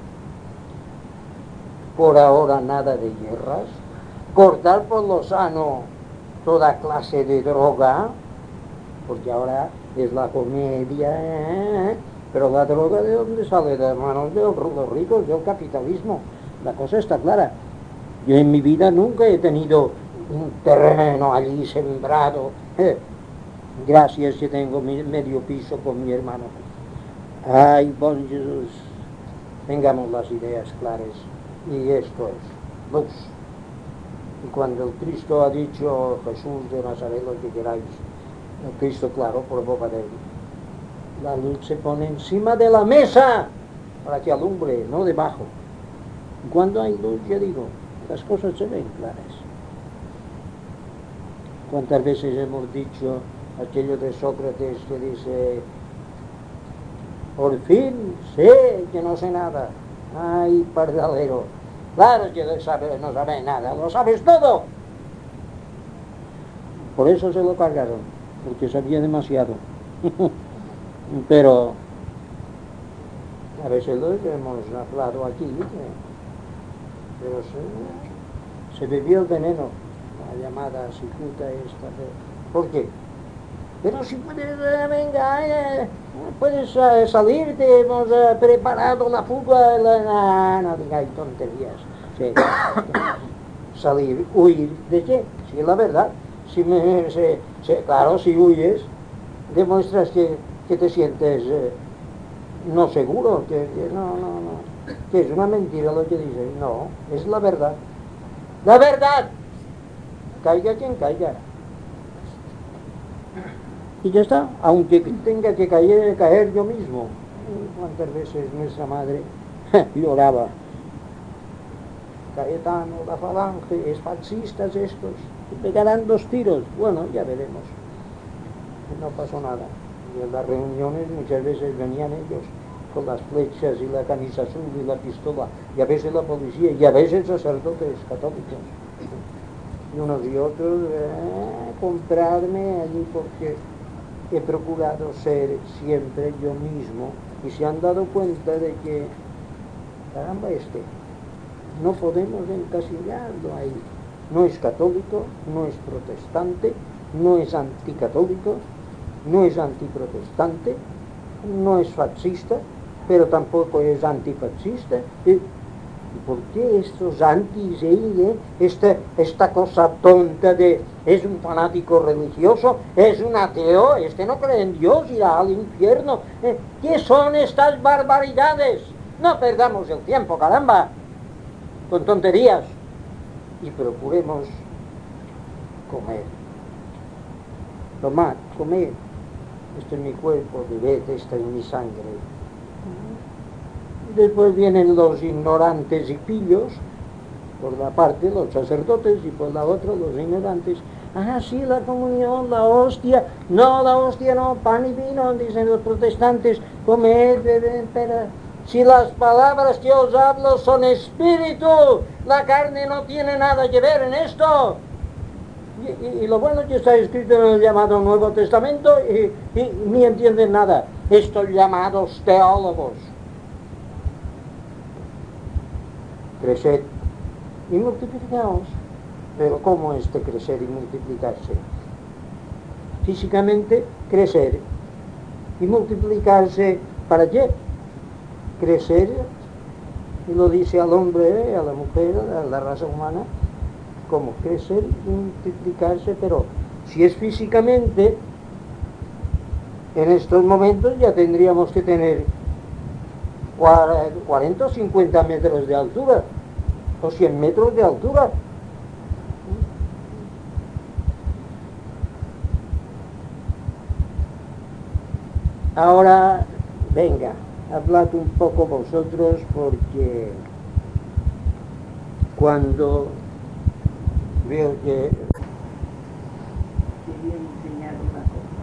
por ahora nada de guerras, cortar por lo sano toda clase de droga, porque ahora es la comedia, pero la droga ¿de dónde sale? De las manos de los ricos, del capitalismo. La cosa está clara. Yo en mi vida nunca he tenido un terreno allí sembrado. Gracias que tengo medio piso con mi hermano. Ay, bon Jesús, tengamos las ideas claras. Y esto es luz. Y cuando el Cristo ha dicho, Jesús de Nazaret, lo que queráis, el Cristo claro por boca de él, la luz se pone encima de la mesa para que alumbre, no debajo. Y cuando hay luz, ya digo, las cosas se ven claras. ¿Cuántas veces hemos dicho aquello de Sócrates que dice, por fin sé que no sé nada? Ay, pardalero, claro que no sabes nada, lo sabes todo. Por eso se lo cargaron, porque sabía demasiado. Pero a veces lo hemos hablado aquí, pero se bebió el veneno, la llamada cicuta esta. ¿Por qué? Pero si puedes, venga, puedes salirte, hemos preparado la fuga, no digáis tonterías. Sí. Salir, huir, ¿de qué? Si es la verdad. Claro, si huyes, demuestras que te sientes no seguro, que es una mentira lo que dices. No, es la verdad. ¡La verdad! Caiga quien caiga. Y ya está, aunque tenga que caer yo mismo. ¿Cuántas veces nuestra madre lloraba? Cayetano, la falange, es fascistas estos, pegarán 2 tiros. Bueno, ya veremos. No pasó nada. Y en las reuniones muchas veces venían ellos con las flechas y la camisa azul y la pistola, y a veces la policía, y a veces sacerdotes católicos. Y unos y otros, comprarme allí porque he procurado ser siempre yo mismo, y se han dado cuenta de que, caramba, no podemos encasillarlo ahí. No es católico, no es protestante, no es anticatólico, no es antiprotestante, no es fascista, pero tampoco es antifascista. ¿Y por qué estos antis ahí, esta cosa tonta de es un fanático religioso, es un ateo, no cree en Dios, irá al infierno? ¿Qué son estas barbaridades? No perdamos el tiempo, caramba, con tonterías, y procuremos comer. Tomad, comed. Este es mi cuerpo, bebed, esta es mi sangre. Después vienen los ignorantes y pillos, por la parte los sacerdotes, y por la otra los ignorantes. Sí, la comunión, la hostia. No, la hostia no, pan y vino, dicen los protestantes. Comed, bebed, pero si las palabras que os hablo son espíritu, la carne no tiene nada que ver en esto. Y lo bueno que está escrito en el llamado Nuevo Testamento y ni entienden nada. Estos llamados teólogos. Creced y multiplicaos. Pero ¿cómo es de crecer y multiplicarse? Físicamente, crecer y multiplicarse. ¿Para qué? Crecer, y lo dice al hombre, a la mujer, a la raza humana, como crecer y multiplicarse, pero si es físicamente, en estos momentos ya tendríamos que tener 40 o 50 metros de altura, o 100 metros de altura. Ahora, venga, hablad un poco vosotros, porque cuando veo que Queria ensenyar una cosa.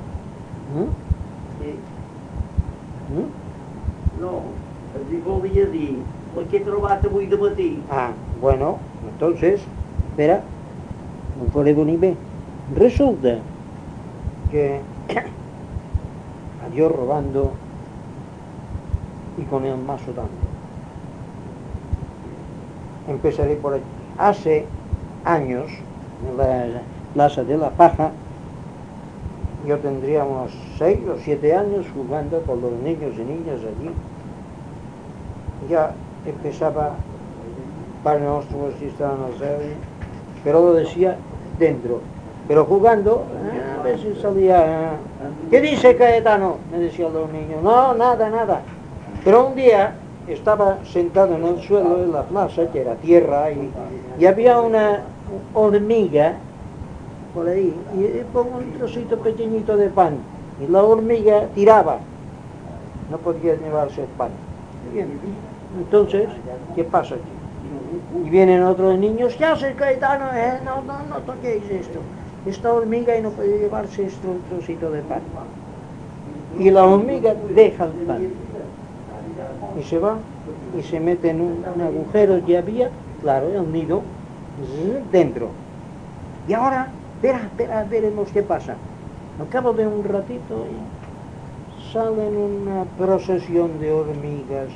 No, els volia dir el que he trobat avui de matí. Ah, bueno, entonces, espera, no puede venir bien. Resulta que a Dios robando y con el mazo dando. Empezaré por aquí. Hace años, en la Plaza de la Paja, yo tendría unos 6 o 7 años jugando con los niños y niñas allí. Ya empezaba para nosotros si estaban al céu, pero lo decía dentro. Pero jugando, a veces salía, ¿qué dice Cayetano? Me decían los niños, no, nada, nada. Pero un día estaba sentado en el suelo de la plaza, que era tierra, y había una hormiga por ahí, y pongo un trocito pequeñito de pan, y la hormiga tiraba, no podía llevarse el pan. Bien. Entonces, ¿qué pasa aquí? Y vienen otros niños, ¿qué hace Cayetano? No toquéis esto. Esta hormiga y no puede llevarse esto, un trocito de pan. Y la hormiga deja el pan. Y se va, y se mete en un agujero que había, claro, el nido, dentro. Y ahora, espera, veremos qué pasa. Al cabo de un ratito, salen una procesión de hormigas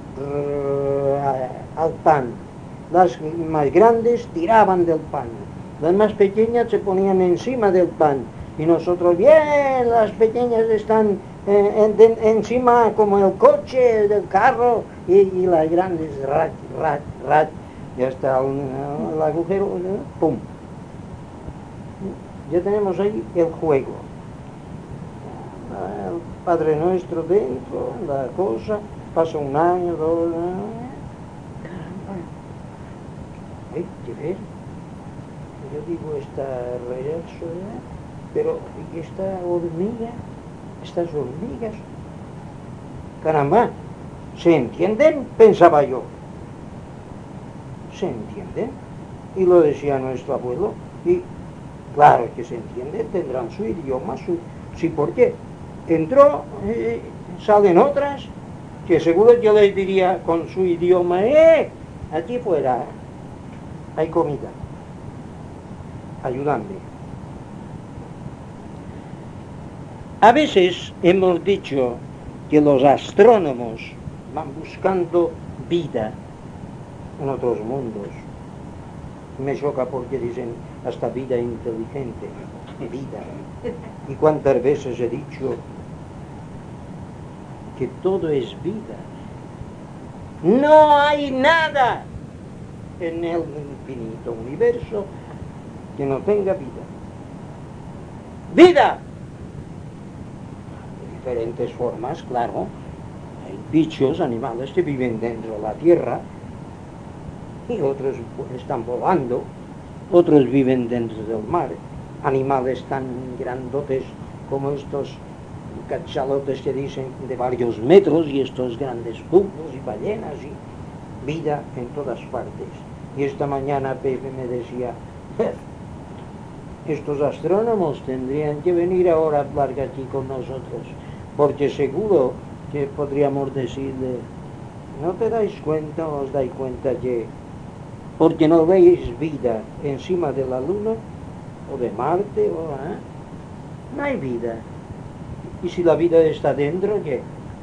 al pan. Las más grandes tiraban del pan, las más pequeñas se ponían encima del pan, y nosotros, bien, las pequeñas están encima como el coche del carro, y las grandes, rat, ya está el agujero, pum. Ya tenemos ahí el juego. El Padre Nuestro dentro, la cosa, pasa un año, 2 años. Hay que ver. Yo digo, está reverso, pero ¿y esta hormiga? Estas hormigas, caramba, ¿se entienden? Pensaba yo. ¿Se entienden? Y lo decía nuestro abuelo, y claro que se entienden, tendrán su idioma, sí, ¿por qué? Entró, salen otras, que seguro yo les diría con su idioma, aquí fuera hay comida, ayudadme. A veces hemos dicho que los astrónomos van buscando vida en otros mundos. Me choca porque dicen hasta vida inteligente, vida. ¿Y cuántas veces he dicho que todo es vida? No hay nada en el infinito universo que no tenga vida. ¡Vida! De diferentes formas, claro. Hay bichos, animales que viven dentro de la tierra, y otros están volando, otros viven dentro del mar. Animales tan grandotes como estos cachalotes que dicen de varios metros, y estos grandes pulpos y ballenas, y vida en todas partes. Y esta mañana Pepe me decía, estos astrónomos tendrían que venir ahora a hablar aquí con nosotros, porque seguro que podríamos decirle, ¿no te dais cuenta o os dais cuenta que porque no veis vida encima de la luna? o de Marte, no hay vida. Y si la vida está dentro, ¿qué?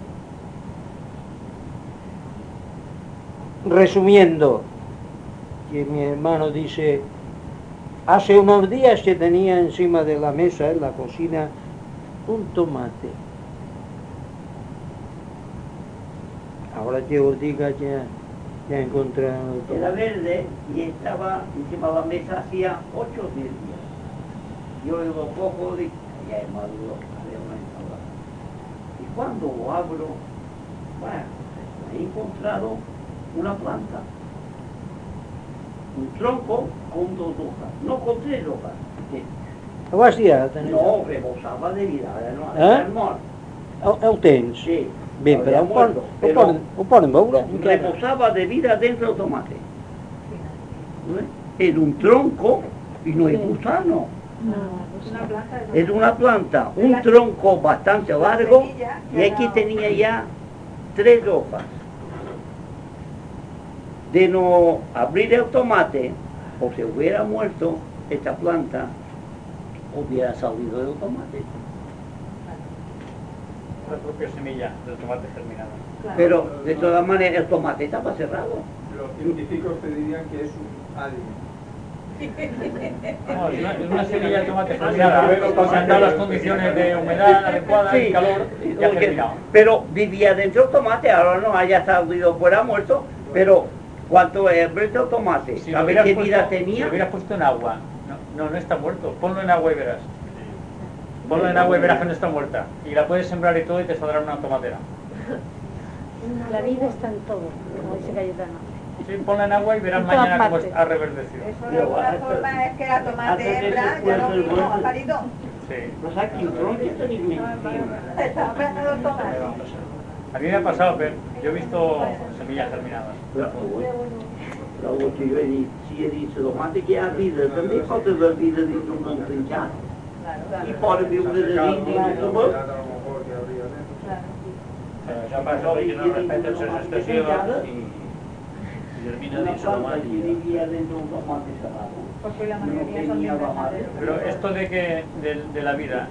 Resumiendo, que mi hermano dice, hace unos días que tenía encima de la mesa en la cocina un tomate. Ahora que os diga que ha encontrado... Era verde y estaba encima de la mesa hacía 8 o 10 días. Yo lo cojo y ya es maduro, haré una ensalada. Y cuando lo abro, bueno, he encontrado una planta, un tronco con 2 hojas, no con 3 hojas. Vacía, tenéis? No, rebosaba de vida, no ¿Eh? era mort. El tens? Sí. Bien, pero ho poden veure? Reposaba de vida dentro del tomate. Es un tronco y no es gusano. Es una planta, un tronco bastante largo y aquí tenía ya 3 hojas. De no abrir el tomate, o se hubiera muerto, esta planta hubiera salido del tomate. La propia semilla del tomate germinado. Pero de todas maneras el tomate estaba cerrado. Los científicos te dirían que es un alien. No, es una semilla de tomate germinada. Se han dado las condiciones de humedad adecuadas y calor y ha germinado. Pero vivía dentro del tomate, ahora no haya salido fuera muerto, pero cuando abriste el tomate, Si lo ¿sabes hubieras qué puesto, vida si tenía? lo hubieras puesto en agua, no está muerto. Ponlo en agua y verás. Ponlo en agua y verás que no está muerta. Y la puedes sembrar y todo y te saldrá una tomatera. La vida está en todo, como dice Cayetano. Sí, ponla en agua y verás En todas mañana cómo partes. ha reverdecido. Eso de alguna forma es que la tomate hembra ya no mismo parido. Sí. Pues aquí, pronto tenéis encima. Está apretando el tomate. A mí me ha pasado, pero yo he visto semillas germinadas. Pero lo que yo he dicho, si he dicho tomate que ha vida, también falta la vida de un montañano. Y por vivir de India y todo. Se ha pasado y que no respeten sus excesivas y termina de eso Una planta que vivía dentro de un tomate cerrado. Porque la mayoría son invernales. Pero esto de la vida,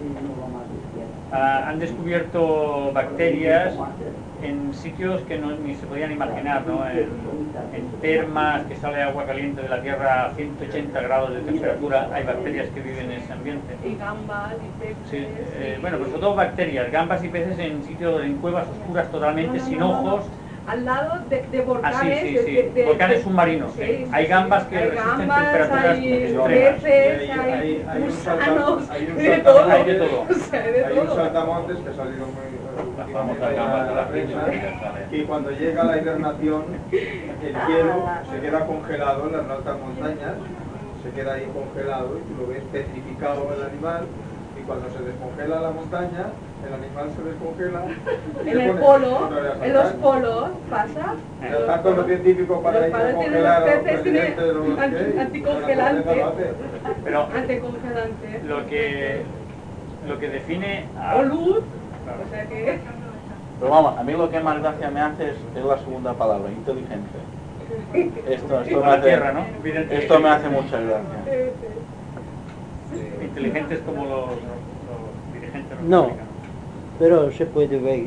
han descubierto bacterias en sitios que ni se podían imaginar, ¿no? En termas, que sale agua caliente de la tierra a 180 grados de temperatura, hay bacterias que viven en ese ambiente. Y gambas y peces. Sí, bueno, pues sobre todo bacterias, gambas y peces en sitios, en cuevas oscuras totalmente, sin ojos. Al lado de volcanes. Sí. Volcanes submarinos. Sí. Hay gambas que resisten temperaturas hay extremas. peces, hay gusanos, hay de todo. Hay de todo. O sea, de Hay un todo. saltamontes que ha salido muy últimamente a la prensa, y cuando llega la hibernación, el hielo se queda congelado en las altas montañas, se queda ahí congelado y tú lo ves petrificado el animal, y cuando se descongela la montaña, el animal se descongela. En el polo, en los polos pasa. Tanto los científicos para ir a congelar a los presidentes de los que anticongelante. Pero Anticongelante. lo que define O luz. O sea que. Pero vamos, a mí lo que más gracia me hace es la segunda palabra, inteligente. Esto me la hace, tierra, ¿no? esto me hace mucha gracia. Inteligentes como los dirigentes No, norteamericanos. pero se puede ver,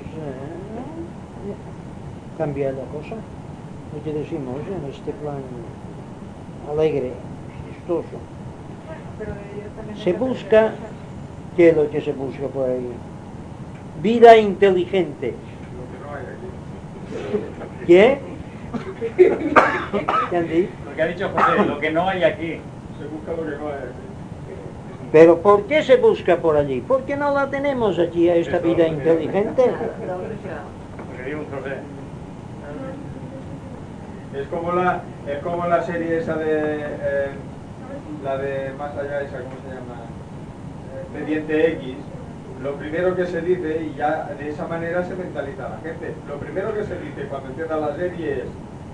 cambiar la cosa, lo que decimos en este plan alegre, chistoso. Pero ellos también Se busca, ¿qué es lo que se busca por ahí? Vida inteligente. ¿Qué? ¿Qué han dicho? Lo que ha dicho José, lo que no hay aquí. Se busca lo que no hay aquí. Pero ¿por qué se busca por allí? ¿Por qué no la tenemos allí a esta vida inteligente? Lo que digo José. Es como la serie esa de la de Más allá, esa, ¿cómo se llama? Expediente X. Lo primero que se dice, y ya de esa manera se mentaliza la gente, lo primero que se dice cuando empieza la serie es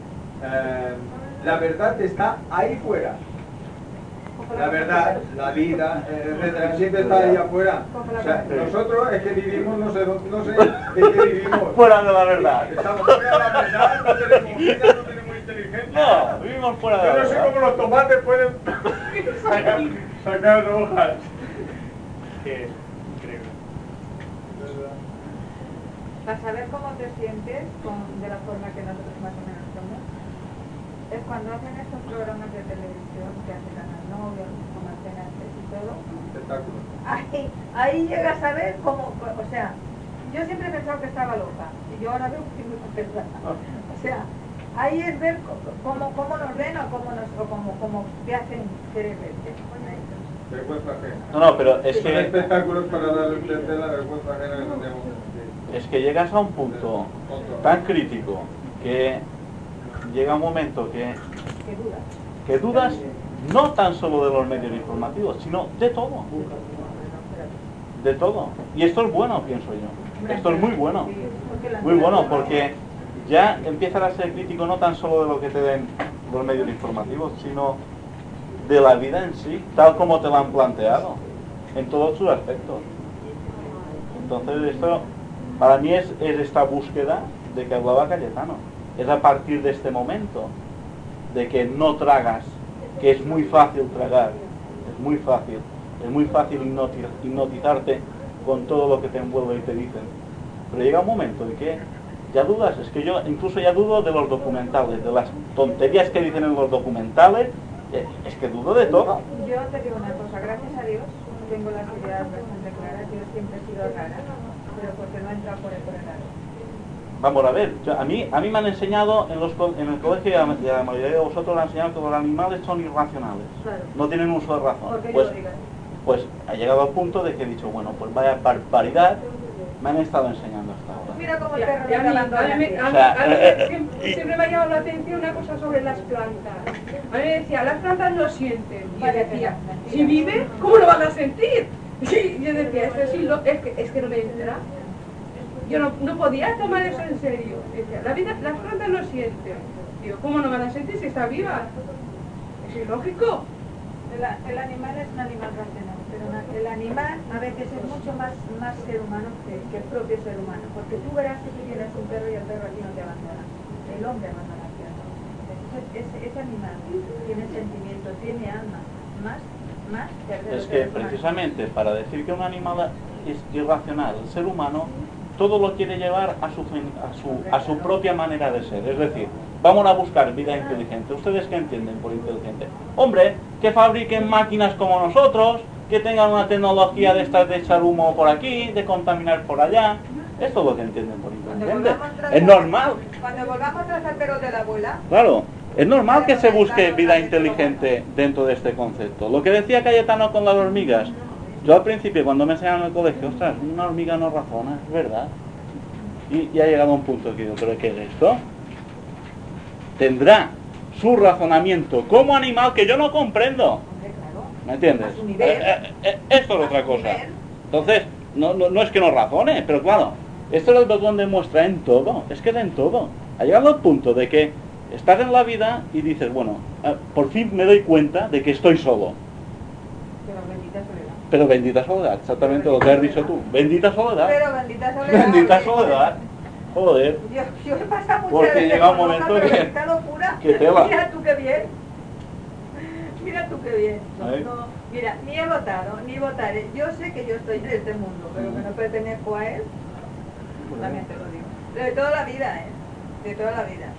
la verdad está ahí fuera. La verdad, la vida, etcétera, siempre está ahí afuera. O sea, nosotros es que vivimos, no sé en qué vivimos. Fuera de la verdad. Estamos fuera de la verdad, no tenemos vida, no tenemos inteligencia. No, vivimos fuera de la Yo no sé verdad. cómo los tomates pueden Sacar hojas. Que increíble. Para saber cómo te sientes, de la forma que nosotros más o menos somos, es cuando hacen estos programas de televisión que hacen a las novias, como hacen antes y todo. Espectáculo. Ahí llegas a ver cómo, o sea, yo siempre he pensado que estaba loca y yo ahora veo que es verdad. O sea, ahí es ver cómo nos ven o cómo te hacen querer verte. Vergüenza ajena. No, pero es Son que espectáculos para dar a entender la vergüenza ajena que tendríamos que sentir. es que llegas a un punto tan crítico que llega un momento que dudas no tan solo de los medios informativos, sino de todo. De todo. Y esto es bueno, pienso yo. Esto es muy bueno. Muy bueno, porque ya empiezas a ser crítico no tan solo de lo que te den los medios informativos, sino de la vida en sí, tal como te la han planteado, en todos sus aspectos. Entonces esto, para mí es esta búsqueda de que hablaba Cayetano. Es a partir de este momento, de que no tragas, que es muy fácil tragar, es muy fácil hipnotizarte con todo lo que te envuelve y te dicen. Pero llega un momento en que ya dudas, es que yo incluso ya dudo de los documentales, de las tonterías que dicen en los documentales, es que dudo de todo. Yo te digo una cosa, gracias a Dios tengo las ideas bastante claras, yo siempre he sido rara, pero porque no he entrado por el raro. Vamos a ver, a mí me han enseñado en el colegio, y a la mayoría de vosotros le han enseñado que los animales son irracionales, Claro. no tienen uso de razón. ¿Por qué Pues, yo lo digo? pues ha llegado al punto de que he dicho, bueno, pues vaya barbaridad me han estado enseñando hasta ahora. Mira cómo el Ya, perro y a me mí- abandona. a mí- a O sea, mí siempre me ha llamado la atención una cosa sobre las plantas. A mí me decía, las plantas no sienten. Y yo decía, si vive, ¿cómo lo van a sentir? Y yo decía, esto es que no me entra. Yo no podía tomar eso en serio. Decía, las plantas no sienten. Digo, ¿cómo no van a sentir si está viva? Es ilógico. El animal es un animal racional, pero el animal a veces es mucho más ser humano que el propio ser humano, porque tú verás que tú tienes un perro y el perro a ti no te abandona, el hombre abandona al perro. Ese animal tiene sentimiento, tiene alma, más que el Es que precisamente para decir que un animal es irracional, el ser humano todo lo quiere llevar a su propia manera de ser. Es decir, vamos a buscar vida inteligente. ¿Ustedes qué entienden por inteligente? Hombre, que fabriquen máquinas como nosotros, que tengan una tecnología de estas de echar humo por aquí, de contaminar por allá. Esto es lo que entienden por inteligente. Es normal. Cuando volvamos tras el perro de la abuela, Claro, es normal que se busque vida inteligente dentro de este concepto. Lo que decía Cayetano con las hormigas, yo al principio cuando me enseñaron en el colegio, ostras, una hormiga no razona, es verdad. Y ha llegado a un punto que digo, ¿pero qué es esto? Tendrá su razonamiento como animal que yo no comprendo. hombre, claro, ¿Me entiendes? a su nivel. Esto es otra cosa. Entonces, no es que no razone, pero claro, esto es el botón de muestra en todo, es que en todo. Ha llegado al punto de que estás en la vida y dices, bueno, por fin me doy cuenta de que estoy solo. Pero bendita soledad. Pero bendita soledad, exactamente lo que has dicho tú. Bendita soledad. Pero bendita soledad. Bendita oye. soledad. Joder. Yo he pasado muchas Porque veces llega un con momento Rosa, que- pero esta locura. que tela. Mira tú qué bien. Mira tú qué bien. Ahí. No, mira, ni he votado, ni votaré. Yo sé que yo estoy en este mundo, pero que no pertenezco a él, también te lo digo. De toda la vida, de toda la vida.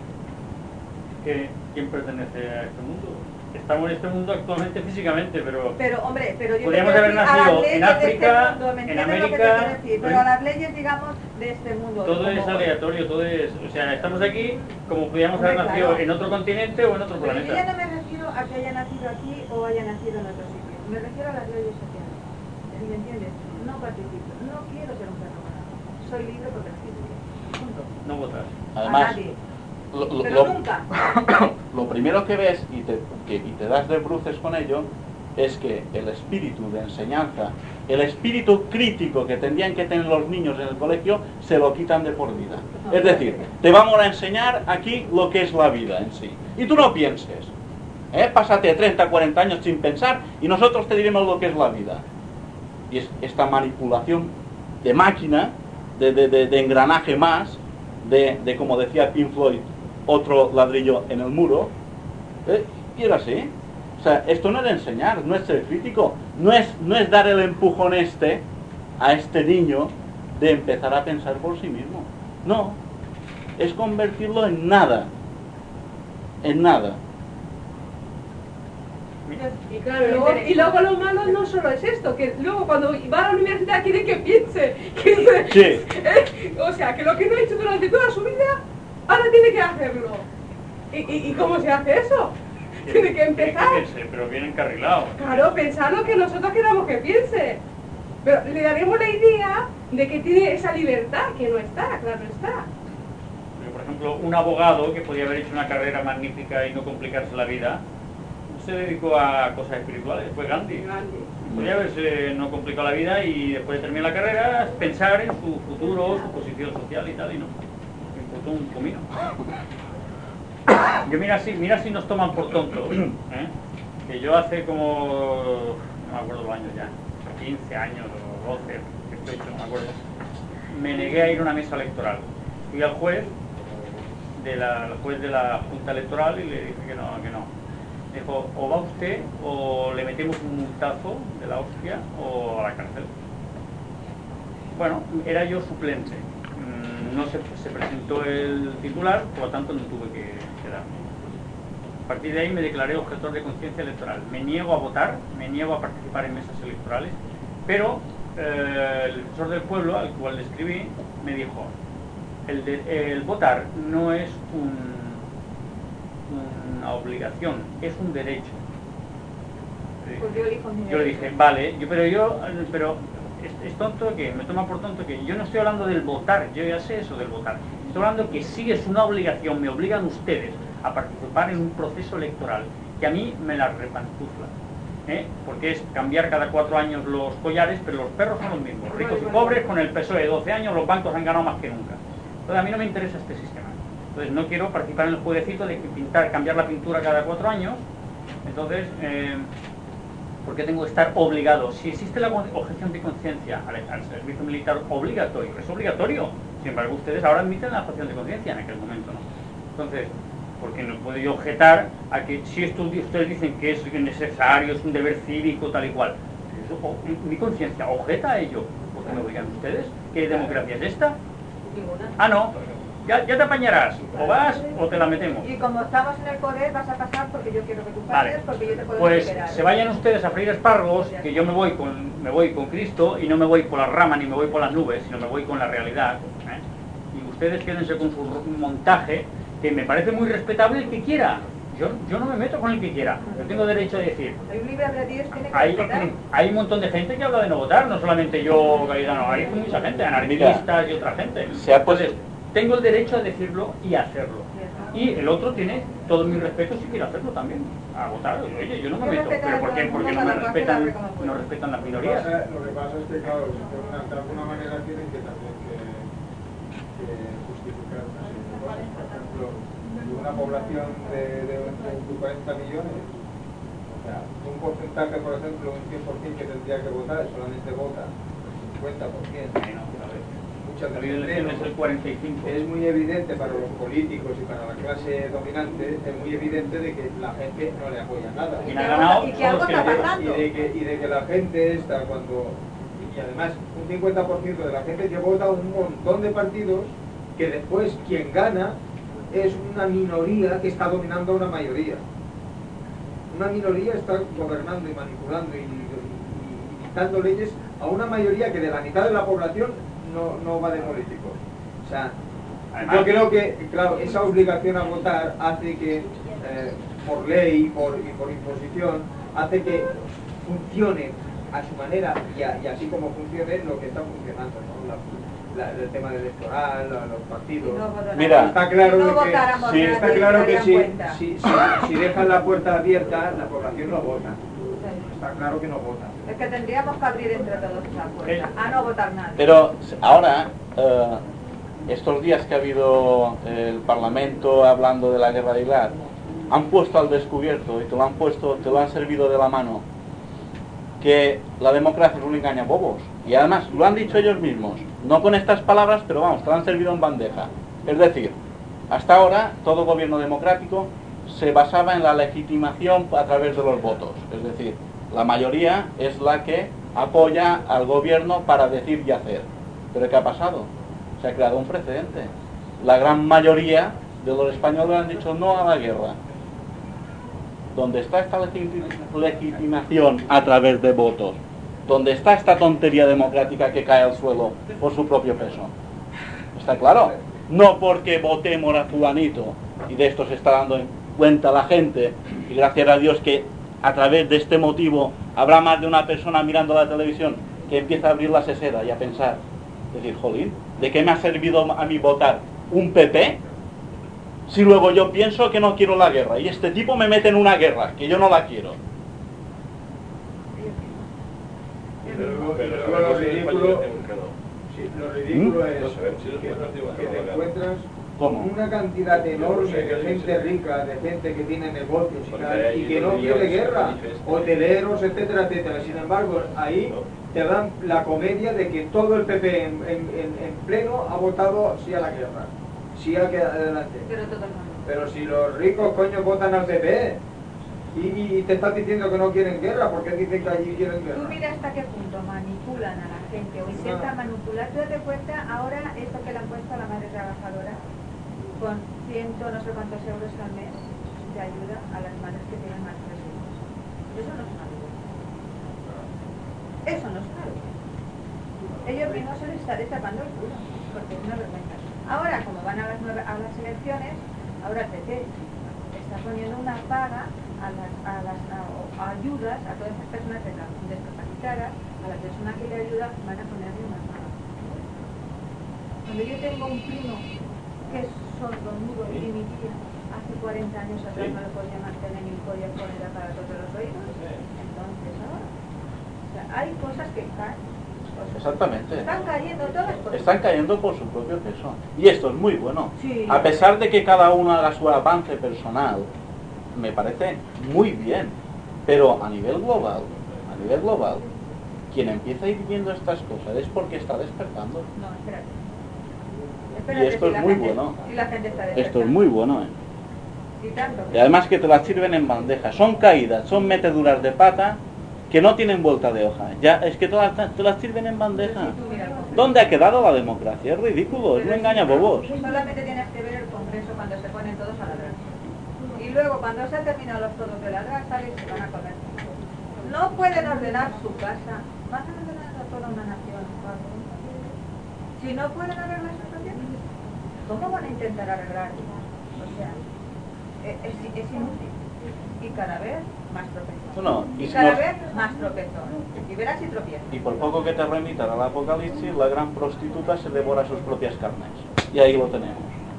¿Quién pertenece a este mundo? Estamos en este mundo actualmente físicamente, pero Pero, hombre, pero yo Podríamos te quiero haber decir, a las nacido leyes en de este África, mundo, ¿me en entiendes lo que te América, quiero decir? Pero a las leyes, digamos, de este mundo. todo es como- aleatorio, todo es... O sea, estamos aquí como pudiéramos haber Hombre, nacido claro. en otro continente o en otro Pero yo ya planeta. no me refiero a que haya nacido aquí o haya nacido en otro sitio. Me refiero a las leyes sociales. ¿Me entiendes? No participo. No quiero ser un perro banano. Soy libre porque nací libre. Punto. No votas. A Además, nadie. lo- Pero lo- nunca. lo primero que ves y te das de bruces con ello es que el espíritu de enseñanza, el espíritu crítico que tendrían que tener los niños en el colegio, se lo quitan de por vida. Es decir, te vamos a enseñar aquí lo que es la vida en sí. Y tú no pienses. Pásate 30, 40 años sin pensar y nosotros te diremos lo que es la vida. Y es esta manipulación de máquina, de engranaje más, de como decía Pink Floyd, otro ladrillo en el muro, y era así. O O sea, esto no es de enseñar, no es ser crítico, no es dar el empujón a este niño de empezar a pensar por sí mismo. No, es convertirlo en nada. En nada. Y claro, luego lo malo no solo es esto, que luego cuando va a la universidad quiere que piense. Sí. O sea, que lo que no ha hecho durante toda su vida, ahora tiene que hacerlo. ¿Y cómo se hace eso? Tiene que empezar. Pero bien encarrilado. Claro, pensar lo que nosotros queramos que piense. Pero le daremos la idea de que tiene esa libertad, que no está, claro está. Pero, por ejemplo, un abogado que podía haber hecho una carrera magnífica y no complicarse la vida, se dedicó a cosas espirituales, fue Gandhi. Podría haberse no complicado la vida y después de terminar la carrera pensar en su futuro, su posición social y tal, y no. Me importó un comino. Yo mira si nos toman por tontos, ¿eh? Que yo hace como, no me acuerdo los años ya, 15 años o 12, que estoy hecho, no me acuerdo, me negué a ir a una mesa electoral. Fui al juez de la Junta Electoral y le dije que no. Dijo, o va usted o le metemos un multazo de la hostia o a la cárcel. Bueno, era yo suplente. No se presentó el titular, por lo tanto no tuve que quedarme. A partir de ahí me declaré objetor de conciencia electoral. Me niego a votar, me niego a participar en mesas electorales, pero el defensor del pueblo, al cual le escribí, me dijo, el votar no es una obligación, es un derecho. Pues yo elijo mi Yo le dije, vale, pero es tonto que me toma por tonto que yo no estoy hablando del votar, yo ya sé eso del votar. Estoy hablando que sí es una obligación, me obligan ustedes a participar en un proceso electoral que a mí me la repantufla, porque es cambiar cada 4 años los collares, pero los perros son los mismos, ricos y pobres, con el PSOE de 12 años los bancos han ganado más que nunca. Entonces a mí no me interesa este sistema. Entonces no quiero participar en el jueguecito de cambiar la pintura cada 4 años. Entonces, ¿por qué tengo que estar obligado? Si existe la objeción de conciencia al servicio militar obligatorio, es obligatorio. Sin embargo, ustedes ahora admiten la objeción de conciencia en aquel momento, ¿no? Entonces, ¿por qué no puedo yo objetar a que si ustedes dicen que es necesario, es un deber cívico, tal y cual? Mi conciencia objeta a ello. ¿Por qué me obligan ustedes? ¿Qué democracia es esta? Ah, no. Ya te apañarás, o vas o te la metemos. Y como estamos en el poder vas a pasar porque yo quiero que tú pases, Vale. porque yo te puedo Pues liberar. se vayan ustedes a freír espárragos, que yo me voy con Cristo y no me voy por las ramas ni me voy por las nubes, sino me voy con la realidad, Y ustedes quédense con su montaje, que me parece muy respetable el que quiera. Yo no me meto con el que quiera, yo tengo derecho a decir. El libre albedrío tiene que respetar. Hay un montón de gente que habla de no votar, no solamente yo, Gaetano, hay mucha gente, anarquistas y otra gente. Entonces, tengo el derecho a decirlo y a hacerlo. Y el otro tiene todo mi respeto si quiere hacerlo también, a votar. Oye, yo no me meto, pero ¿por qué? Porque no respetan las minorías. Lo que pasa es que, claro, de alguna manera tienen que también que justificar una serie de cosas. Por ejemplo, una población de 40 millones, o sea, un porcentaje, por ejemplo, un 100% que tendría que votar, solamente vota el 50%. Muchas veces el 45. es muy evidente para los políticos y para la clase dominante, es muy evidente de que la gente no le apoya nada. ¿Quién ha ganado? Y que algo está pasando. Y de que la gente está y además un 50% de la gente que vota un montón de partidos que después quien gana es una minoría que está dominando a una mayoría. Una minoría está gobernando y manipulando y dictando leyes a una mayoría que de la mitad de la población no va de políticos. O sea, además, yo creo que, claro, esa obligación a votar hace que, por ley y por imposición, hace que funcione a su manera y así como funcione lo que está funcionando, ¿no? El tema del electoral, los partidos. Mira, está claro no de votáramos que, nadie, está claro que se darían cuenta. si dejan la puerta abierta, la población no vota. Está claro que no vota. Es que tendríamos que abrir entre todos esa puerta, a no votar nadie. Pero ahora, estos días que ha habido el Parlamento hablando de la guerra de Irak, han puesto al descubierto y te lo han servido de la mano, que la democracia es un engaño a bobos. Y además lo han dicho ellos mismos, no con estas palabras, pero vamos, te lo han servido en bandeja. Es decir, hasta ahora todo gobierno democrático se basaba en la legitimación a través de los votos. Es decir, la mayoría es la que apoya al gobierno para decir y hacer. ¿Pero qué ha pasado? Se ha creado un precedente. La gran mayoría de los españoles han dicho no a la guerra. ¿Dónde está esta legitimación a través de votos? ¿Dónde está esta tontería democrática que cae al suelo por su propio peso? ¿Está claro? No porque votemos a fulanito, y de esto se está dando cuenta la gente, y gracias a Dios que a través de este motivo habrá más de una persona mirando la televisión que empieza a abrir la sesera y a pensar, decir, jolín, ¿de qué me ha servido a mí votar un PP si luego yo pienso que no quiero la guerra y este tipo me mete en una guerra que yo no la quiero? Pero lo ridículo es que te encuentras con una cantidad enorme de gente rica, de gente que tiene negocios y tal, y que no quiere guerra, hoteleros, etcétera, etcétera. Sin embargo, ahí te dan la comedia de que todo el PP en pleno ha votado sí a la guerra, sí a que adelante. Pero si los ricos, coño, votan al PP y te están diciendo que no quieren guerra, ¿por qué dicen que allí quieren guerra? Tú mira hasta qué punto manipulan a la gente o intentan manipular. Tú date cuenta ahora esto que le han puesto a la madre trabajadora con 100 no sé cuántos euros al mes de ayuda a las madres que tienen más de 3 hijos. Eso no es una vergüenza. Eso no es una vergüenza. Ellos mismos se les está destapando el culo, porque es una vergüenza. Ahora, como van a las elecciones, ahora el PP está poniendo una paga a ayudas a todas esas personas discapacitadas, a la persona que le ayuda van a ponerle una paga. Cuando yo tengo un primo que es sordomudo y mi tía hace 40 años atrás no lo podía mantener ni podía poner aparatos de los oídos, entonces ahora, o sea, hay cosas que caen. Exactamente. Están cayendo todas cosas. Están cayendo por su propio peso. Y esto es muy bueno. Sí. A pesar de que cada uno haga su avance personal, me parece muy bien. Pero a nivel global, quien empieza a ir viendo estas cosas es porque está despertando. No, espérate. Y esto si es muy gente, bueno. Si la gente está Esto es muy bueno, Y tanto. Y además que te las sirven en bandeja. Son caídas, son meteduras de pata que no tienen vuelta de hoja. Ya es que te las sirven en bandeja. ¿Dónde ha quedado la democracia? Es ridículo, es un engaño a bobos. Solamente tienes que ver el Congreso cuando se ponen todos a ladrar. Y luego cuando se han terminado los todos de ladrar, salen y se van a comer. No pueden ordenar su casa. Van a ordenar a toda una nación. Si no pueden arreglar su propia, ¿cómo van a intentar arreglar? O sea, es inútil. Y cada vez más tropezón. No, y cada vez más tropezón. Y verás si tropiezas. Y por poco que te remitan al Apocalipsis, la gran prostituta se devora sus propias carnes. Y ahí lo tenemos.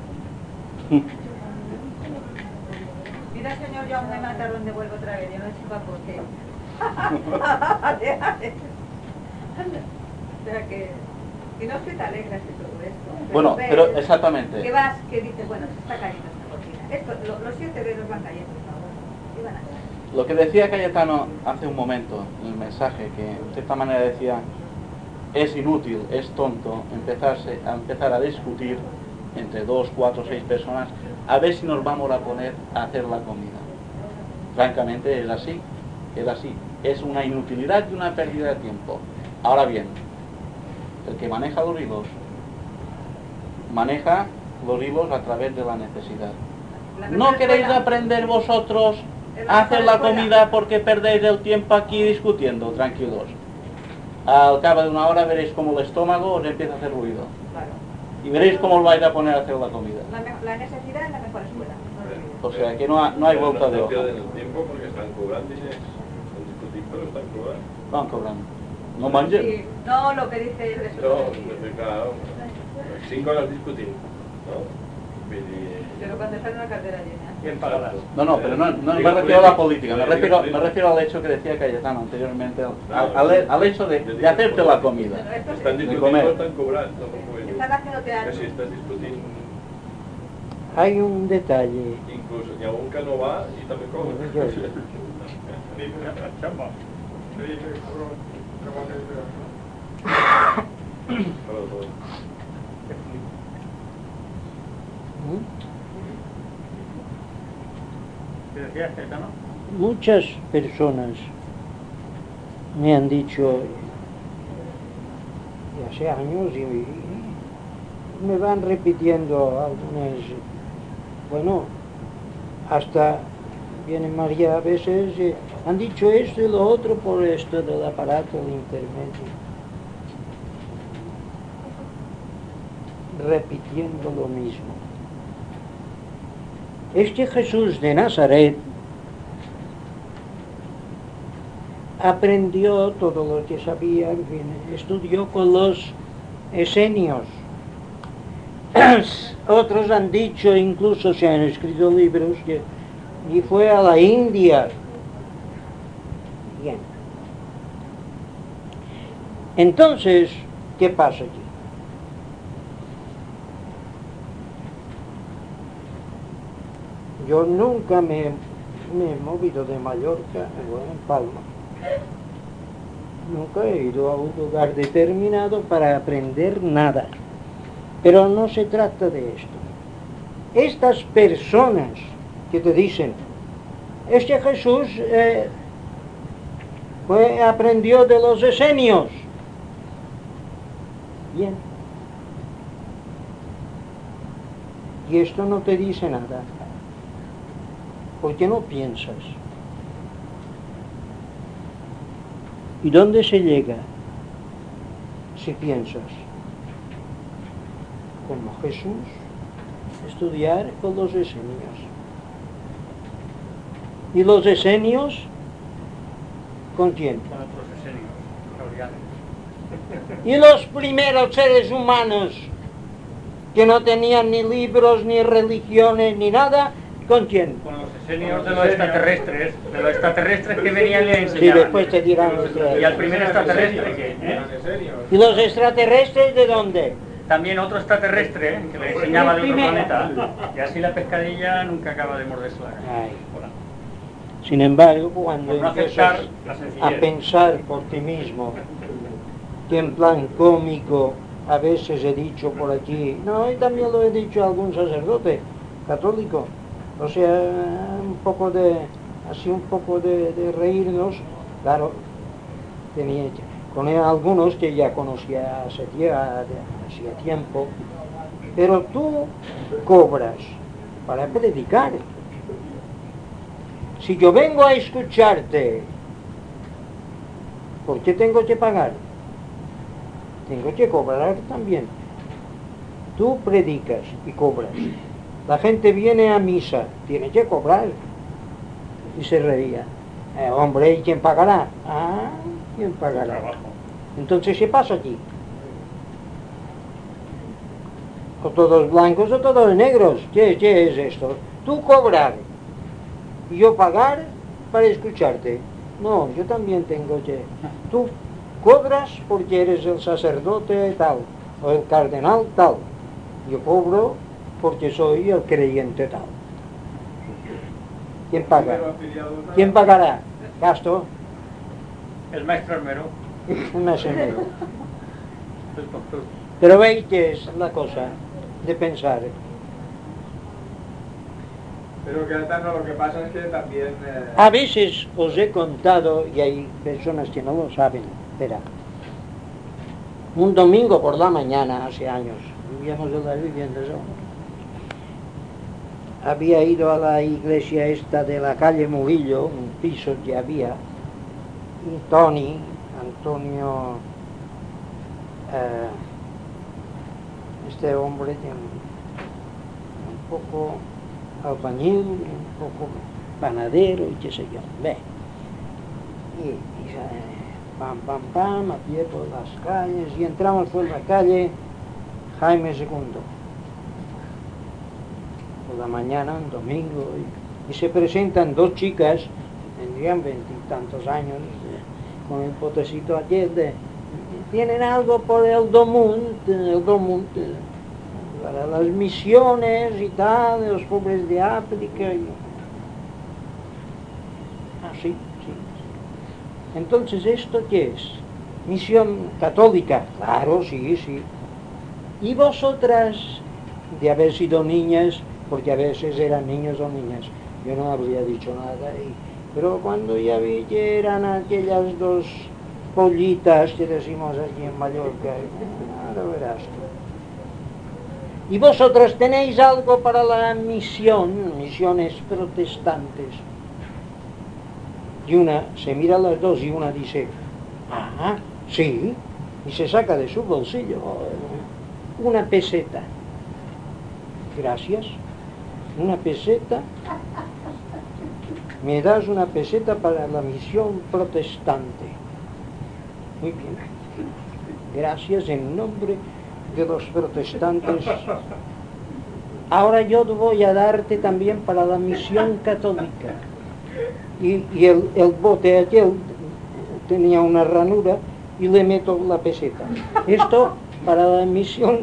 Mira, señor, yo aún me mataron, devuelvo otra vez. Yo no sé por qué. O sea que... Y no es que te alegras de todo esto. Bueno, ves, pero exactamente. Que vas, que dices, bueno, se está cayendo esta cortina. Esto, los 7 dedos van cayendo. ¿Qué van a hacer? Lo que decía Cayetano hace un momento, en el mensaje, que de cierta manera decía, es inútil, es tonto empezar a discutir entre 2, 4, 6 personas a ver si nos vamos a poner a hacer la comida. Francamente es así, es una inutilidad y una pérdida de tiempo. Ahora bien, el que maneja los hilos a través de la necesidad. ¿No queréis aprender vosotros a hacer la comida porque perdéis el tiempo aquí discutiendo? Tranquilos. Al cabo de una hora veréis cómo el estómago os empieza a hacer ruido. Claro. Y veréis cómo os vais a poner a hacer la comida. La necesidad es la mejor escuela. O sea que no hay vuelta de No hoja. pierden el tiempo porque están cobrando, dice. Están discutiendo, pero están cobrando. Van cobrando. No manchen. Sí, no, lo que dice él es No, claro. 5 horas discutiendo, ¿no? pero cuando sale una cartera llena. ¿Quién pagará? No, pero no me refiero a la política, me refiero al hecho que decía Cayetano anteriormente, al hecho de hacerte la comida. Están de discutiendo, comer. están cobrando. Están haciendo teatro. Si estás discutiendo, Hay un detalle. incluso que aún que no va y también cobra. Chamba. ¿Qué decías, Caetano? Muchas personas me han dicho, y hace años, y me van repitiendo algunas, bueno, hasta viene María a veces, han dicho esto y lo otro por esto del aparato de intermedio, repitiendo lo mismo. Este Jesús de Nazaret aprendió todo lo que sabía, en fin, estudió con los esenios. Otros han dicho, incluso se han escrito libros, que y fue a la India. Bien. Entonces, ¿qué pasa aquí? Yo nunca me he movido de Mallorca, bueno, en Palma. Nunca he ido a un lugar determinado para aprender nada. Pero no se trata de esto. Estas personas que te dicen, este Jesús aprendió de los esenios. Bien. Y esto no te dice nada. ¿Por qué no piensas? ¿Y dónde se llega si piensas? Como Jesús, estudiar con los esenios. ¿Y los esenios con quién? Con otros esenios, claudianos. ¿Y los primeros seres humanos que no tenían ni libros, ni religiones, ni nada? ¿Con quién? Con los esenios de los extraterrestres que venían y le Sí, enseñaban. después te dirán. Y al primer extraterrestre que... ¿Y los extraterrestres de dónde? También otro extraterrestre que le enseñaba de otro planeta. Y así la pescadilla nunca acaba de morderse la cara. Ay. Sin embargo, cuando Por no empiezas aceptar la sencillez. a pensar por ti mismo, que en plan cómico a veces he dicho por aquí, no, y también lo he dicho a algún sacerdote católico, o sea, un poco de reírnos, claro, con algunos que ya conocía hacía tiempo, pero tú cobras para predicar. Si yo vengo a escucharte, ¿por qué tengo que pagar? Tengo que cobrar también. Tú predicas y cobras. La gente viene a misa, tiene que cobrar. Y se reía. Hombre, ¿y quién pagará? Ah, ¿quién pagará? Entonces, ¿qué pasa aquí? O todos blancos o todos negros. ¿Qué es esto? Tú cobrar y yo pagar para escucharte. No, yo también tengo que... Tú cobras porque eres el sacerdote tal, o el cardenal tal. Yo cobro porque soy el creyente tal. ¿Quién paga? ¿Quién pagará? ¿Gasto? El maestro armero. El maestro armero. Pero veis que es la cosa de pensar. Pero Caetano, lo que pasa es que también... A veces os he contado, y hay personas que no lo saben, espera. Un domingo por la mañana, hace años, vivíamos en las viviendas aún. Había ido a la iglesia esta de la calle Murillo, un piso que había, y Antonio, este hombre tiene un poco albañil, un poco panadero y qué sé yo. Ve. Y pam, a pie por las calles, y entramos por la calle Jaime II. Por la mañana, un domingo, y se presentan dos chicas, tendrían 20 y tantos años, con el potecito aquel de... Tienen algo por el Domund, para las misiones y tal, de los pobres de África. Sí. Entonces, ¿esto qué es? Misión católica. Claro, sí. Y vosotras, de haber sido niñas, porque a veces eran niños o niñas, yo no habría dicho nada. Pero cuando ya vi que eran aquellas dos pollitas que decimos aquí en Mallorca, ahora verás tú. Y vosotros tenéis algo para la misión, misiones protestantes. Y una se mira a las dos y una dice, ah, sí, y se saca de su bolsillo una peseta. Gracias, una peseta. Me das una peseta para la misión protestante. Muy bien. Gracias en nombre de los protestantes. Ahora yo voy a darte también para la misión católica. Y el bote aquel tenía una ranura y le meto la peseta. Esto para la misión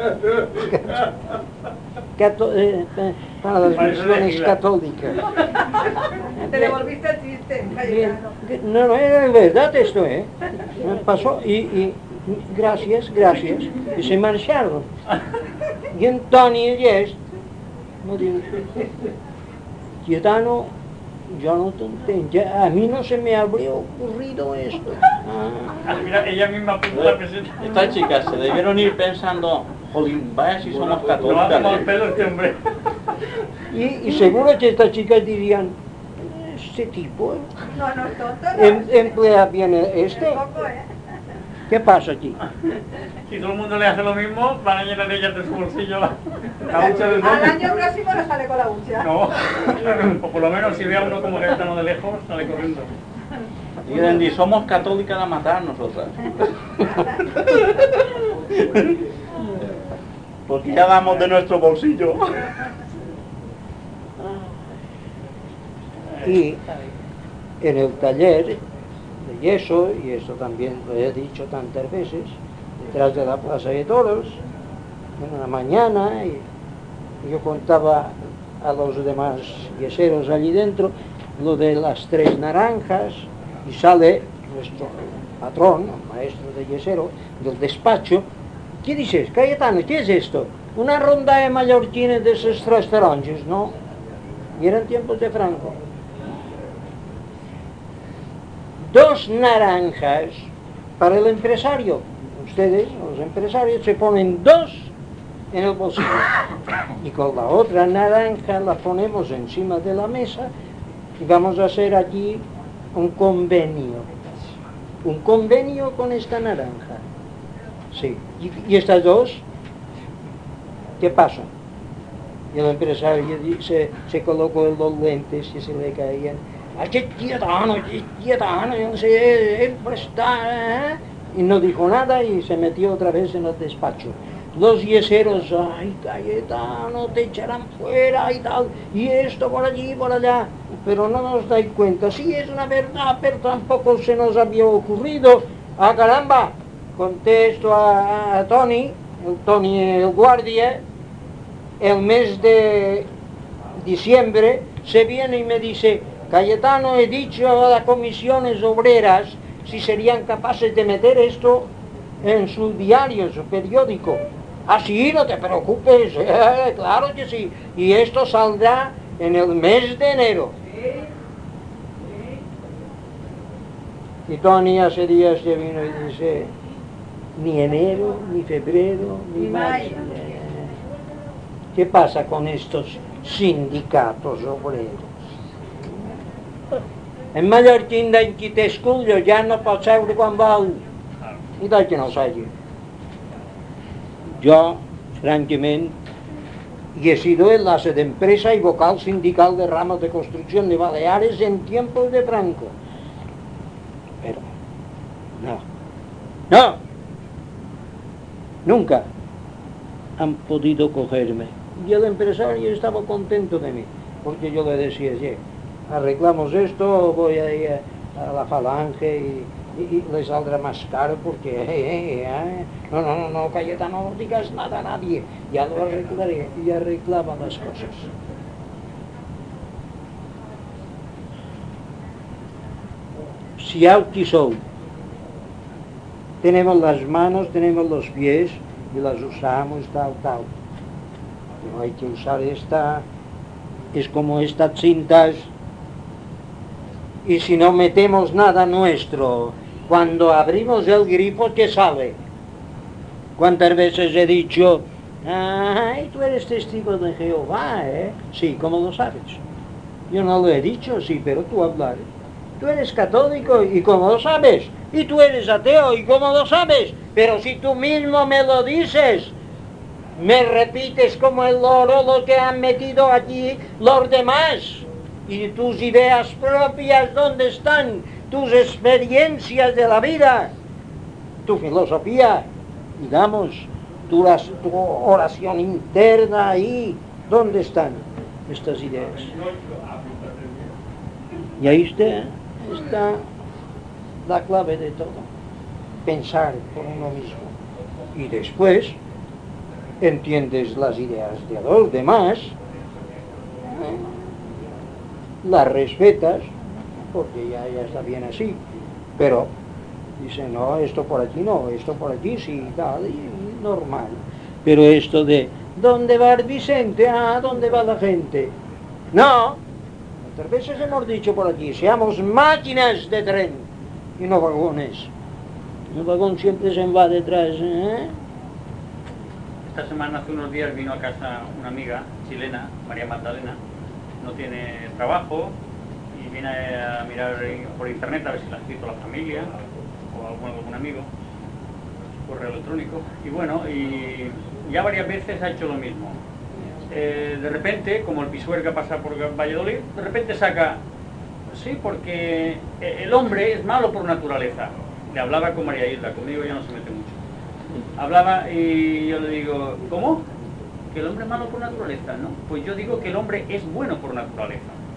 para las misiones católicas. Te devolviste el chiste, Cayetano. No, era verdad esto, Me pasó y gracias, y se marcharon. Y entonces me dijo, Cayetano, yo no te entiendo, a mí no se me habría ocurrido esto. Mira, ella misma puso la peseta. Estas chicas se debieron ir pensando, jolín, vaya si somos No católicas. va como el pelo este hombre. Y seguro que estas chicas dirían, este tipo No, no es tonto, no. emplea bien este. Tampoco, ¿Qué pasa aquí? Si todo el mundo le hace lo mismo, van a llenar ellas de su bolsillo la hucha del Al bote. año próximo no sale con la hucha. No, o por lo menos si ve a uno como Cayetano de lejos, sale corriendo. Y Andy, somos católicas a matar nosotras. Porque ya damos de nuestro bolsillo. Y en el taller de yeso, y esto también lo he dicho tantas veces, detrás de la Plaza de Toros, en la mañana, y yo contaba a los demás yeseros allí dentro lo de las 3 naranjas, y sale nuestro patrón, el maestro de yesero, del despacho. ¿Qué dices, Cayetano? ¿Qué es esto? Una ronda de mallorquines de esos 3 taronges, ¿no? Y eran tiempos de Franco. 2 naranjas para el empresario. Ustedes, los empresarios, se ponen 2 en el bolsillo. Y con la otra naranja la ponemos encima de la mesa y vamos a hacer aquí un convenio. Un convenio con esta naranja. Sí. ¿Y estas 2? ¿Qué pasa? Y el empresario se colocó los lentes y se le caían. ¡Qué Cayetano, yo no sé, él está! Y no dijo nada y se metió otra vez en el despacho. Los yeseros, ¡ay, Cayetano, te echarán fuera y tal! Y esto por allí, por allá. Pero no nos dais cuenta. Sí, es una verdad, pero tampoco se nos había ocurrido. ¡Ah, caramba! Contesto a Tony, el guardia, el mes de diciembre, se viene y me dice, Cayetano, he dicho a las comisiones obreras si serían capaces de meter esto en su diario, en su periódico. Ah, sí, no te preocupes, claro que sí. Y esto saldrá en el mes de enero. Y Tony hace días que vino y dice, ni enero, ni febrero, ni mayo. ¿Qué pasa con estos sindicatos obreros? En mallorquín d'en qui té escullo ja no pot seure quan vol. I tal que no s'hagi. Yo, francamente, y he sido enlace de empresa y vocal sindical de ramos de construcción de Baleares en tiempos de Franco. Pero, no, nunca han podido cogerme. Y el empresario estaba contento de mí, porque yo le decía, arreglamos esto, voy a ir a la Falange y le saldrá más caro porque, no, Cayetano, no digas nada a nadie, ya lo arreglaré, y arreglaba las cosas. Si aquí sou, tenemos las manos, tenemos los pies y las usamos tal. No hay que usar esta es como estas cintas, y si no metemos nada nuestro, cuando abrimos el grifo, ¿qué sale? ¿Cuántas veces he dicho, ay, tú eres testigo de Jehová, eh? Sí, ¿cómo lo sabes? Yo no lo he dicho, sí, pero tú hablas. Tú eres católico, ¿y cómo lo sabes? Y tú eres ateo, ¿y cómo lo sabes? Pero si tú mismo me lo dices, me repites como el loro lo que han metido allí los demás. Y tus ideas propias, ¿dónde están? Tus experiencias de la vida, tu filosofía, digamos, tu oración interna ahí, ¿dónde están estas ideas? Y ahí está la clave de todo, pensar por uno mismo. Y después entiendes las ideas de los demás, las respetas, porque ya está bien así, pero dice, no, esto por aquí no, esto por aquí sí, tal, y normal. Pero esto de, ¿dónde va el Vicente? Ah, ¿dónde va la gente? No, otras veces hemos dicho por aquí, seamos máquinas de tren y no vagones. El vagón siempre se va detrás, ¿eh? Esta semana, hace unos días, vino a casa una amiga chilena, María Magdalena, no tiene trabajo y viene a mirar por internet a ver si la ha escrito la familia o algún amigo, correo electrónico, y bueno, y ya varias veces ha hecho lo mismo. De repente, como el Pisuerga pasa por Valladolid, de repente saca, sí, porque el hombre es malo por naturaleza. Le hablaba con María Isla, conmigo ya no se mete mucho. Hablaba y yo le digo, ¿cómo? ¿Que el hombre es malo por naturaleza? No, pues yo digo que el hombre es bueno por naturaleza.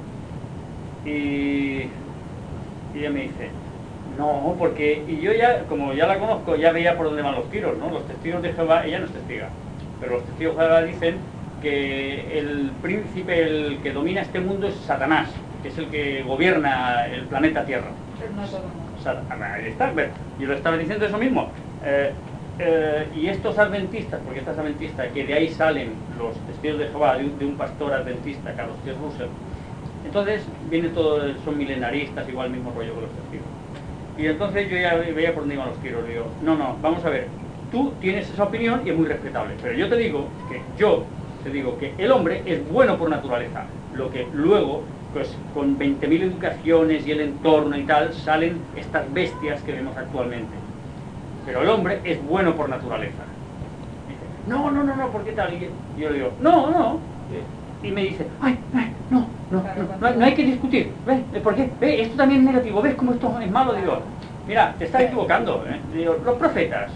Y ella me dice, no, porque, y yo ya, como ya la conozco, ya veía por dónde van los tiros, ¿no? Los testigos de Jehová, ella no es testiga, pero los testigos de Jehová dicen que el príncipe, el que domina este mundo es Satanás, que es el que gobierna el planeta Tierra. Pero no todo. Ahí está, yo lo estaba diciendo eso mismo. Y estos adventistas, porque esta es adventista, que de ahí salen los testigos de Jehová, de un pastor adventista, Carlos T. Russell, entonces viene todo, son milenaristas, igual mismo rollo que los testigos. Y entonces yo ya veía por dónde iban los tiros, digo, no, vamos a ver, tú tienes esa opinión y es muy respetable, pero yo te digo que el hombre es bueno por naturaleza, lo que luego, pues con 20.000 educaciones y el entorno y tal, salen estas bestias que vemos actualmente. Pero el hombre es bueno por naturaleza. Dice, no, ¿por qué tal? Y yo le digo, no. Y me dice, no hay que discutir. ¿Ves? ¿Por qué? ¿Ves? Esto también es negativo. ¿Ves cómo esto es malo? Digo, mira, te estás equivocando. Digo, los profetas,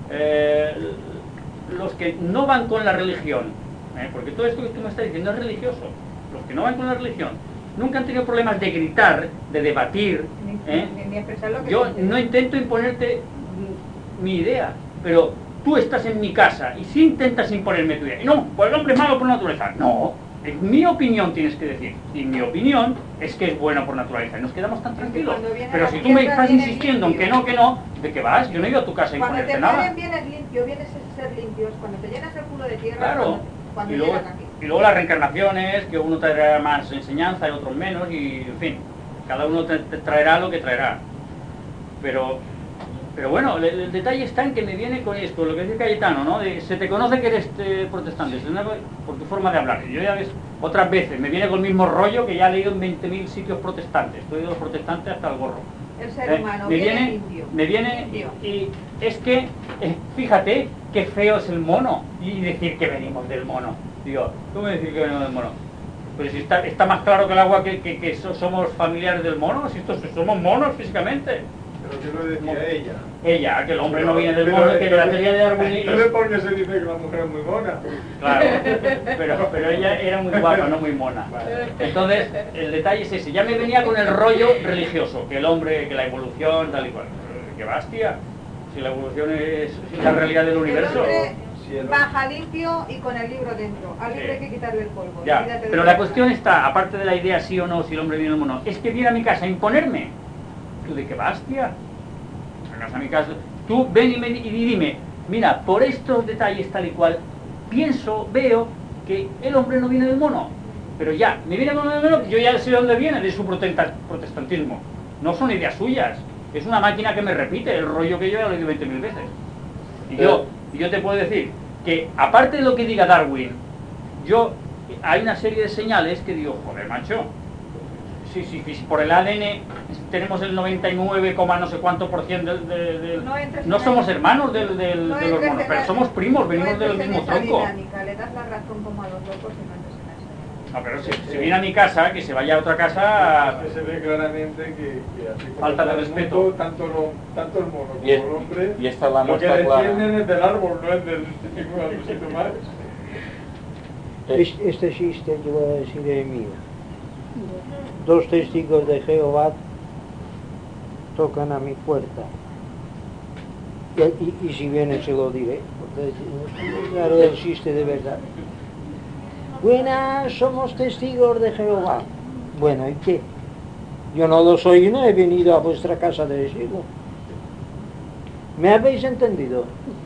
los que no van con la religión, porque todo esto que tú me estás diciendo es religioso. Los que no van con la religión nunca han tenido problemas de gritar, de debatir. Ni expresar lo que yo sienten. no intento imponerte mi idea, pero tú estás en mi casa y si intentas imponerme tu idea. No, pues el hombre es malo por naturaleza. No, es mi opinión, tienes que decir. Y mi opinión es que es bueno por naturaleza. Y nos quedamos tan tranquilos. Pero si tú me estás insistiendo en que no, ¿de qué vas? Yo no he ido a tu casa a Cuando imponerte te nada. paren vienes limpio, vienes a ser limpios. Cuando te llenas el culo de tierra, Claro. cuando Y luego, llegas aquí. y luego las reencarnaciones, que uno traerá más enseñanza y otros menos, y en fin, cada uno te traerá lo que traerá. Pero bueno, el detalle está en que me viene con esto, lo que dice Cayetano, ¿no? Se te conoce que eres protestante, por tu forma de hablar. Y yo ya ves, otras veces, me viene con el mismo rollo que ya he leído en 20.000 sitios protestantes. Estoy de los protestantes hasta el gorro. El ser humano limpio. Me viene limpio. y es que, fíjate, qué feo es el mono. Y decir que venimos del mono. Digo, ¿cómo decir que venimos del mono? Pues si está más claro que el agua que somos familiares del mono, si somos monos físicamente. Pero ¿qué lo decía ella? Ella, que el hombre no viene del mono, que la teoría de Darwin... Porque se dice que la mujer es muy mona. Claro, pero ella era muy guapa, no muy mona. Entonces, el detalle es ese. Ya me venía con el rollo religioso, que el hombre, que la evolución, tal y cual. ¡Qué bastia! Si la evolución es la realidad del universo... El hombre baja limpio y con el libro dentro. Al libro hay que quitarle el polvo. Ya, pero la cuestión está, aparte de la idea sí o no, si el hombre viene o no, es que viene a mi casa a imponerme. ¿Tú de qué bastia? Vengas a mi casa, tú ven y dime, mira, por estos detalles tal y cual, veo que el hombre no viene del mono. Pero ya, me viene con el yo ya sé de dónde viene, de su protestantismo. No son ideas suyas, es una máquina que me repite el rollo que yo ya lo he leído 20.000 veces. Y yo te puedo decir que, aparte de lo que diga Darwin, hay una serie de señales que digo, joder, macho, si por el ADN tenemos el 99, no sé cuánto por ciento no somos hermanos de los monos, pero somos primos, venimos del mismo tronco. Le das la razón como a los locos y no entres en esa. No, pero si viene a mi casa, que se vaya a otra casa. Se ve claramente que así como falta de el respeto. mundo, tanto el mono como el hombre, y esta es la lo que muestra clara. defienden es del árbol, no es del ningún otro sitio más. Este chiste que voy a decir es mío. 2 testigos de Jehová tocan a mi puerta. Y si vienen se lo diré, porque daré el chiste de verdad. Buenas, somos testigos de Jehová. Bueno, ¿y qué? Yo no lo soy y no he venido a vuestra casa de decirlo. ¿Me habéis entendido?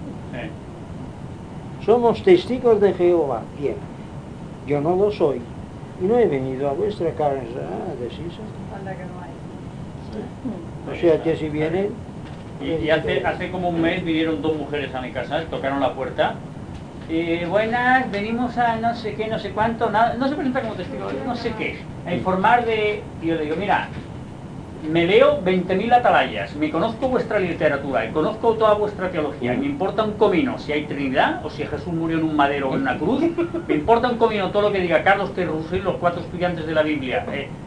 Somos testigos de Jehová. Bien, yo no lo soy y no he venido a vuestra casa a decirlo. Anda que no hay. O sea que si vienen... Y hace como un mes vinieron 2 mujeres a mi casa, tocaron la puerta. Buenas, venimos a no sé qué, no sé cuánto, nada, no se presenta como testigo, no sé qué, a informar de... Y yo le digo, mira, me leo 20.000 atalayas, me conozco vuestra literatura, y conozco toda vuestra teología, y me importa un comino si hay Trinidad, o si Jesús murió en un madero o en una cruz, me importa un comino todo lo que diga Carlos T. Russell, los 4 estudiantes de la Biblia,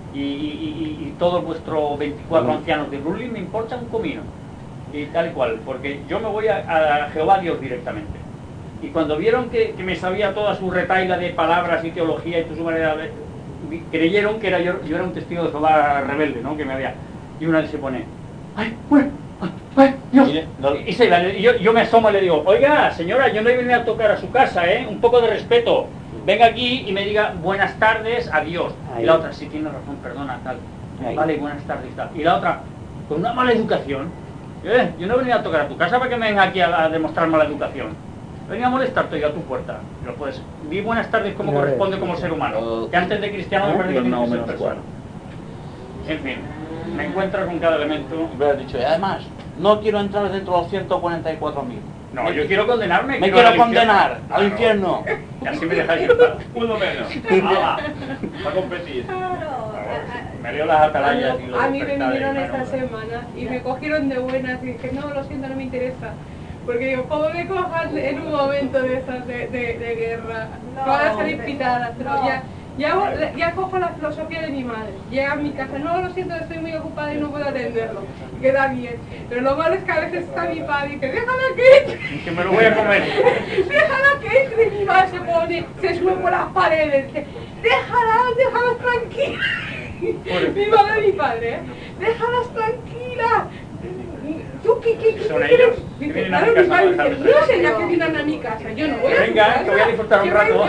y todos vuestros 24 ancianos de Brooklyn, me importa un comino, y tal y cual, porque yo me voy a Jehová Dios directamente. Y cuando vieron que me sabía toda su retaila de palabras y teología y toda su manera de... creyeron que yo era un testigo de Jehová rebelde, ¿no? Que me había... Y una vez se pone... ¡Ay, bueno! ¡Ay, Dios! Y se va, yo me asomo y le digo, oiga, señora, yo no he venido a tocar a su casa, ¿eh? Un poco de respeto. Venga aquí y me diga buenas tardes, adiós. Y la otra, sí, tiene razón, perdona, tal. Vale, buenas tardes, tal. Y la otra, con una mala educación. Yo no he venido a tocar a tu casa para que me venga aquí a demostrar mala educación. Venía a molestarte yo a tu puerta. Lo puedes. Di buenas tardes como corresponde como ser humano. Que antes de cristiano me parece que tiene que ser persona. En fin, me encuentro con cada elemento. Me has dicho, y además, no quiero entrar dentro de los 144.000. No, yo quiero condenarme. Me quiero condenar al infierno. Y así me dejáis estar. Uno menos. ¡Hala! Va a competir. Me leo las atalayas y los A mí me despertares, vinieron bueno, esta semana y me cogieron de buenas y dije, no, lo siento, no me interesa. Porque digo, como me cojan en un momento de estas de guerra, no, van a salir pitadas, pero no. ya cojo la filosofía de mi madre. Llega a mi casa, no, lo siento, estoy muy ocupada y no puedo atenderlo. Queda bien. Pero lo malo es que a veces está mi padre y dice, déjala que entre. Que me lo voy a comer. Déjala que entre. Y mi madre se pone, se sube por las paredes, dice, déjalas tranquila. Mi madre y mi padre, déjalas tranquila. ¿Tú qué son quieres? ellos que vienen a mi casa a dejarme No sé ya que vienen a mi casa, yo no voy a venga, que voy a disfrutar un rato.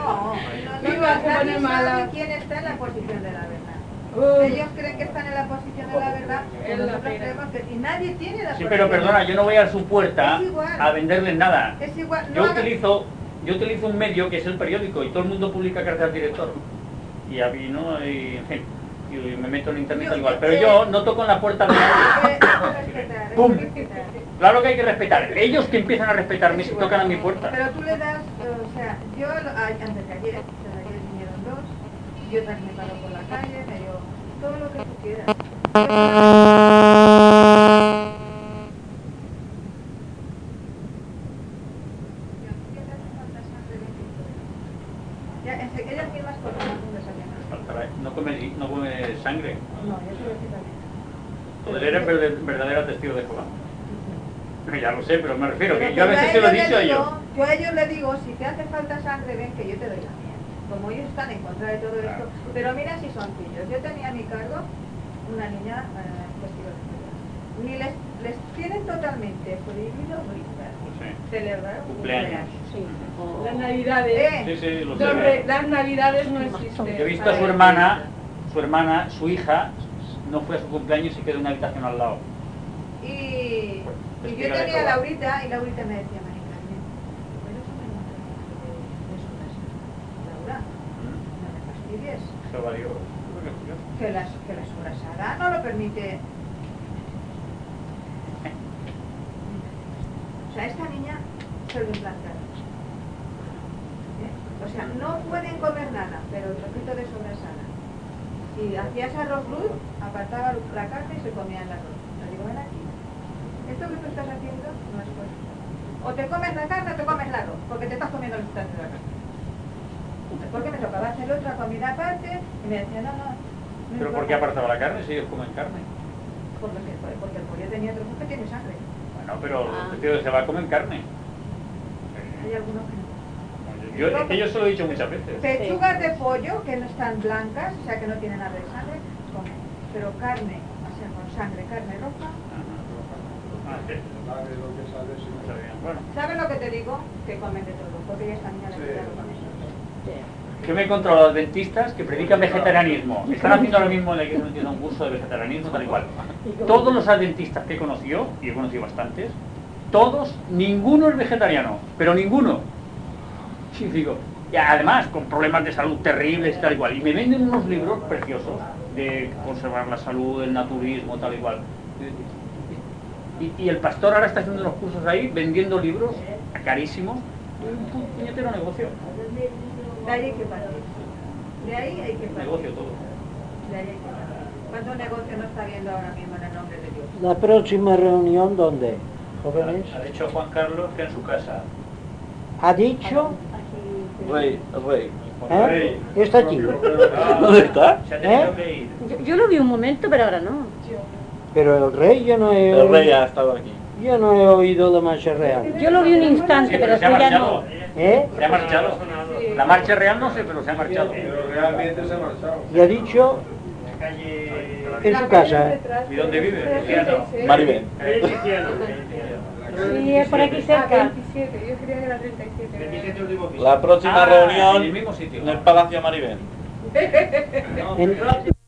Nadie sabe quién está en la posición de la verdad. Ellos creen que están en la posición de la verdad, nosotros creemos que si nadie tiene la Sí, posición. pero perdona, yo no voy a su puerta a venderles nada. Es igual. Yo utilizo un medio que es el periódico y todo el mundo publica cartas al director. Y a mí, ¿no? Y, en fin, y me meto en internet igual. Pero yo no toco en la puerta de nadie. ¡Pum! Claro que hay que respetar. Ellos que empiezan a respetarme si tocan a mi puerta. Pero tú le das, o sea, yo antes de ayer vinieron 2, yo también me paro por la calle, me digo, todo lo que tú quieras. Ellas mismas cortan No come sangre. No, yo te lo decía también. Poder eres verdadera testigo de Jehová. Ya lo sé, pero me refiero Pero que yo a veces se lo he dicho a ellos. Yo a ellos les digo, si te hace falta sangre, ven que yo te doy la mía. Como ellos están en contra de todo esto. Pero mira si son pillos. Yo tenía a mi cargo una niña testigo de Jehová. Ni les tienen totalmente prohibido celebrar cumpleaños. Sí. Las navidades. Sí, lo Hombre, las navidades no existen. Yo he visto a su hermana, su hija, no fue a su cumpleaños y quedó en una habitación al lado. Y yo tenía a Laurita, y Laurita me decía, María Carmen, ¿puedes poner un de su casa? Laura, no me fastidies. leyes. Eso valió. Que la sobrasada no lo permite. O sea, esta niña se lo implantaron. O sea, no pueden comer nada, pero el trocito de sobrasada. Si hacías arroz cruz, apartaba la carne y se comía el arroz. Le digo, ven aquí. Esto que tú estás haciendo no es correcto. O te comes la carne o te comes el arroz, porque te estás comiendo el sustancia de la carne. Porque me tocaba hacer otra comida aparte y me decía, no. ¿Pero por qué apartaba la carne si ellos comen carne? Porque el pollo tenía trozos que tiene sangre. Bueno, pero los tíos se va a comer carne. Hay algunos que no. Yo se lo he dicho muchas veces. Pechugas de pollo que no están blancas, o sea que no tienen nada de sangre, comen. Pero carne, o sea, con sangre, carne roja. Bueno. ¿Sabes lo que te digo? Que comen de todo, porque ya esta niña le quitaron con eso. Yo me he encontrado a los dentistas que predican vegetarianismo. Están haciendo ahora mismo en la iglesia un curso de vegetarianismo, tal y cual. Todos los dentistas que he conocido, y he conocido bastantes, todos, ninguno es vegetariano, pero ninguno. Sí, digo, y además con problemas de salud terribles y tal y cual. Y me venden unos libros preciosos de conservar la salud, el naturismo, tal y cual. Y el pastor ahora está haciendo unos cursos ahí, vendiendo libros carísimos. Un puñetero negocio. De ahí hay que partir. De ahí hay que partir. Negocio todo. De ahí hay que partir. ¿Cuánto negocio no está viendo ahora mismo en el nombre de Dios? La próxima reunión, ¿dónde? Jóvenes. Ha dicho Juan Carlos que en su casa. ¿Ha dicho? Rey. ¿Eh? Está aquí. ¿Dónde está? Se ha tenido que ir. Yo lo vi un momento, pero ahora no. Pero el rey yo no he El rey oído. ha estado aquí. Yo no he oído la marcha real. Yo lo vi un instante, Sí, pero se ha después ya marchado. no. ¿Eh? Se ha marchado. La marcha real no sé, pero se ha marchado. Pero realmente se ha marchado. Y ha dicho La calle... en su casa. ¿Y dónde vive? Cristiano. Maribén. Sí, es por aquí cerca. 27, yo creía que era 37. La próxima Ah, reunión en el mismo sitio. en el Palacio Maribén. En-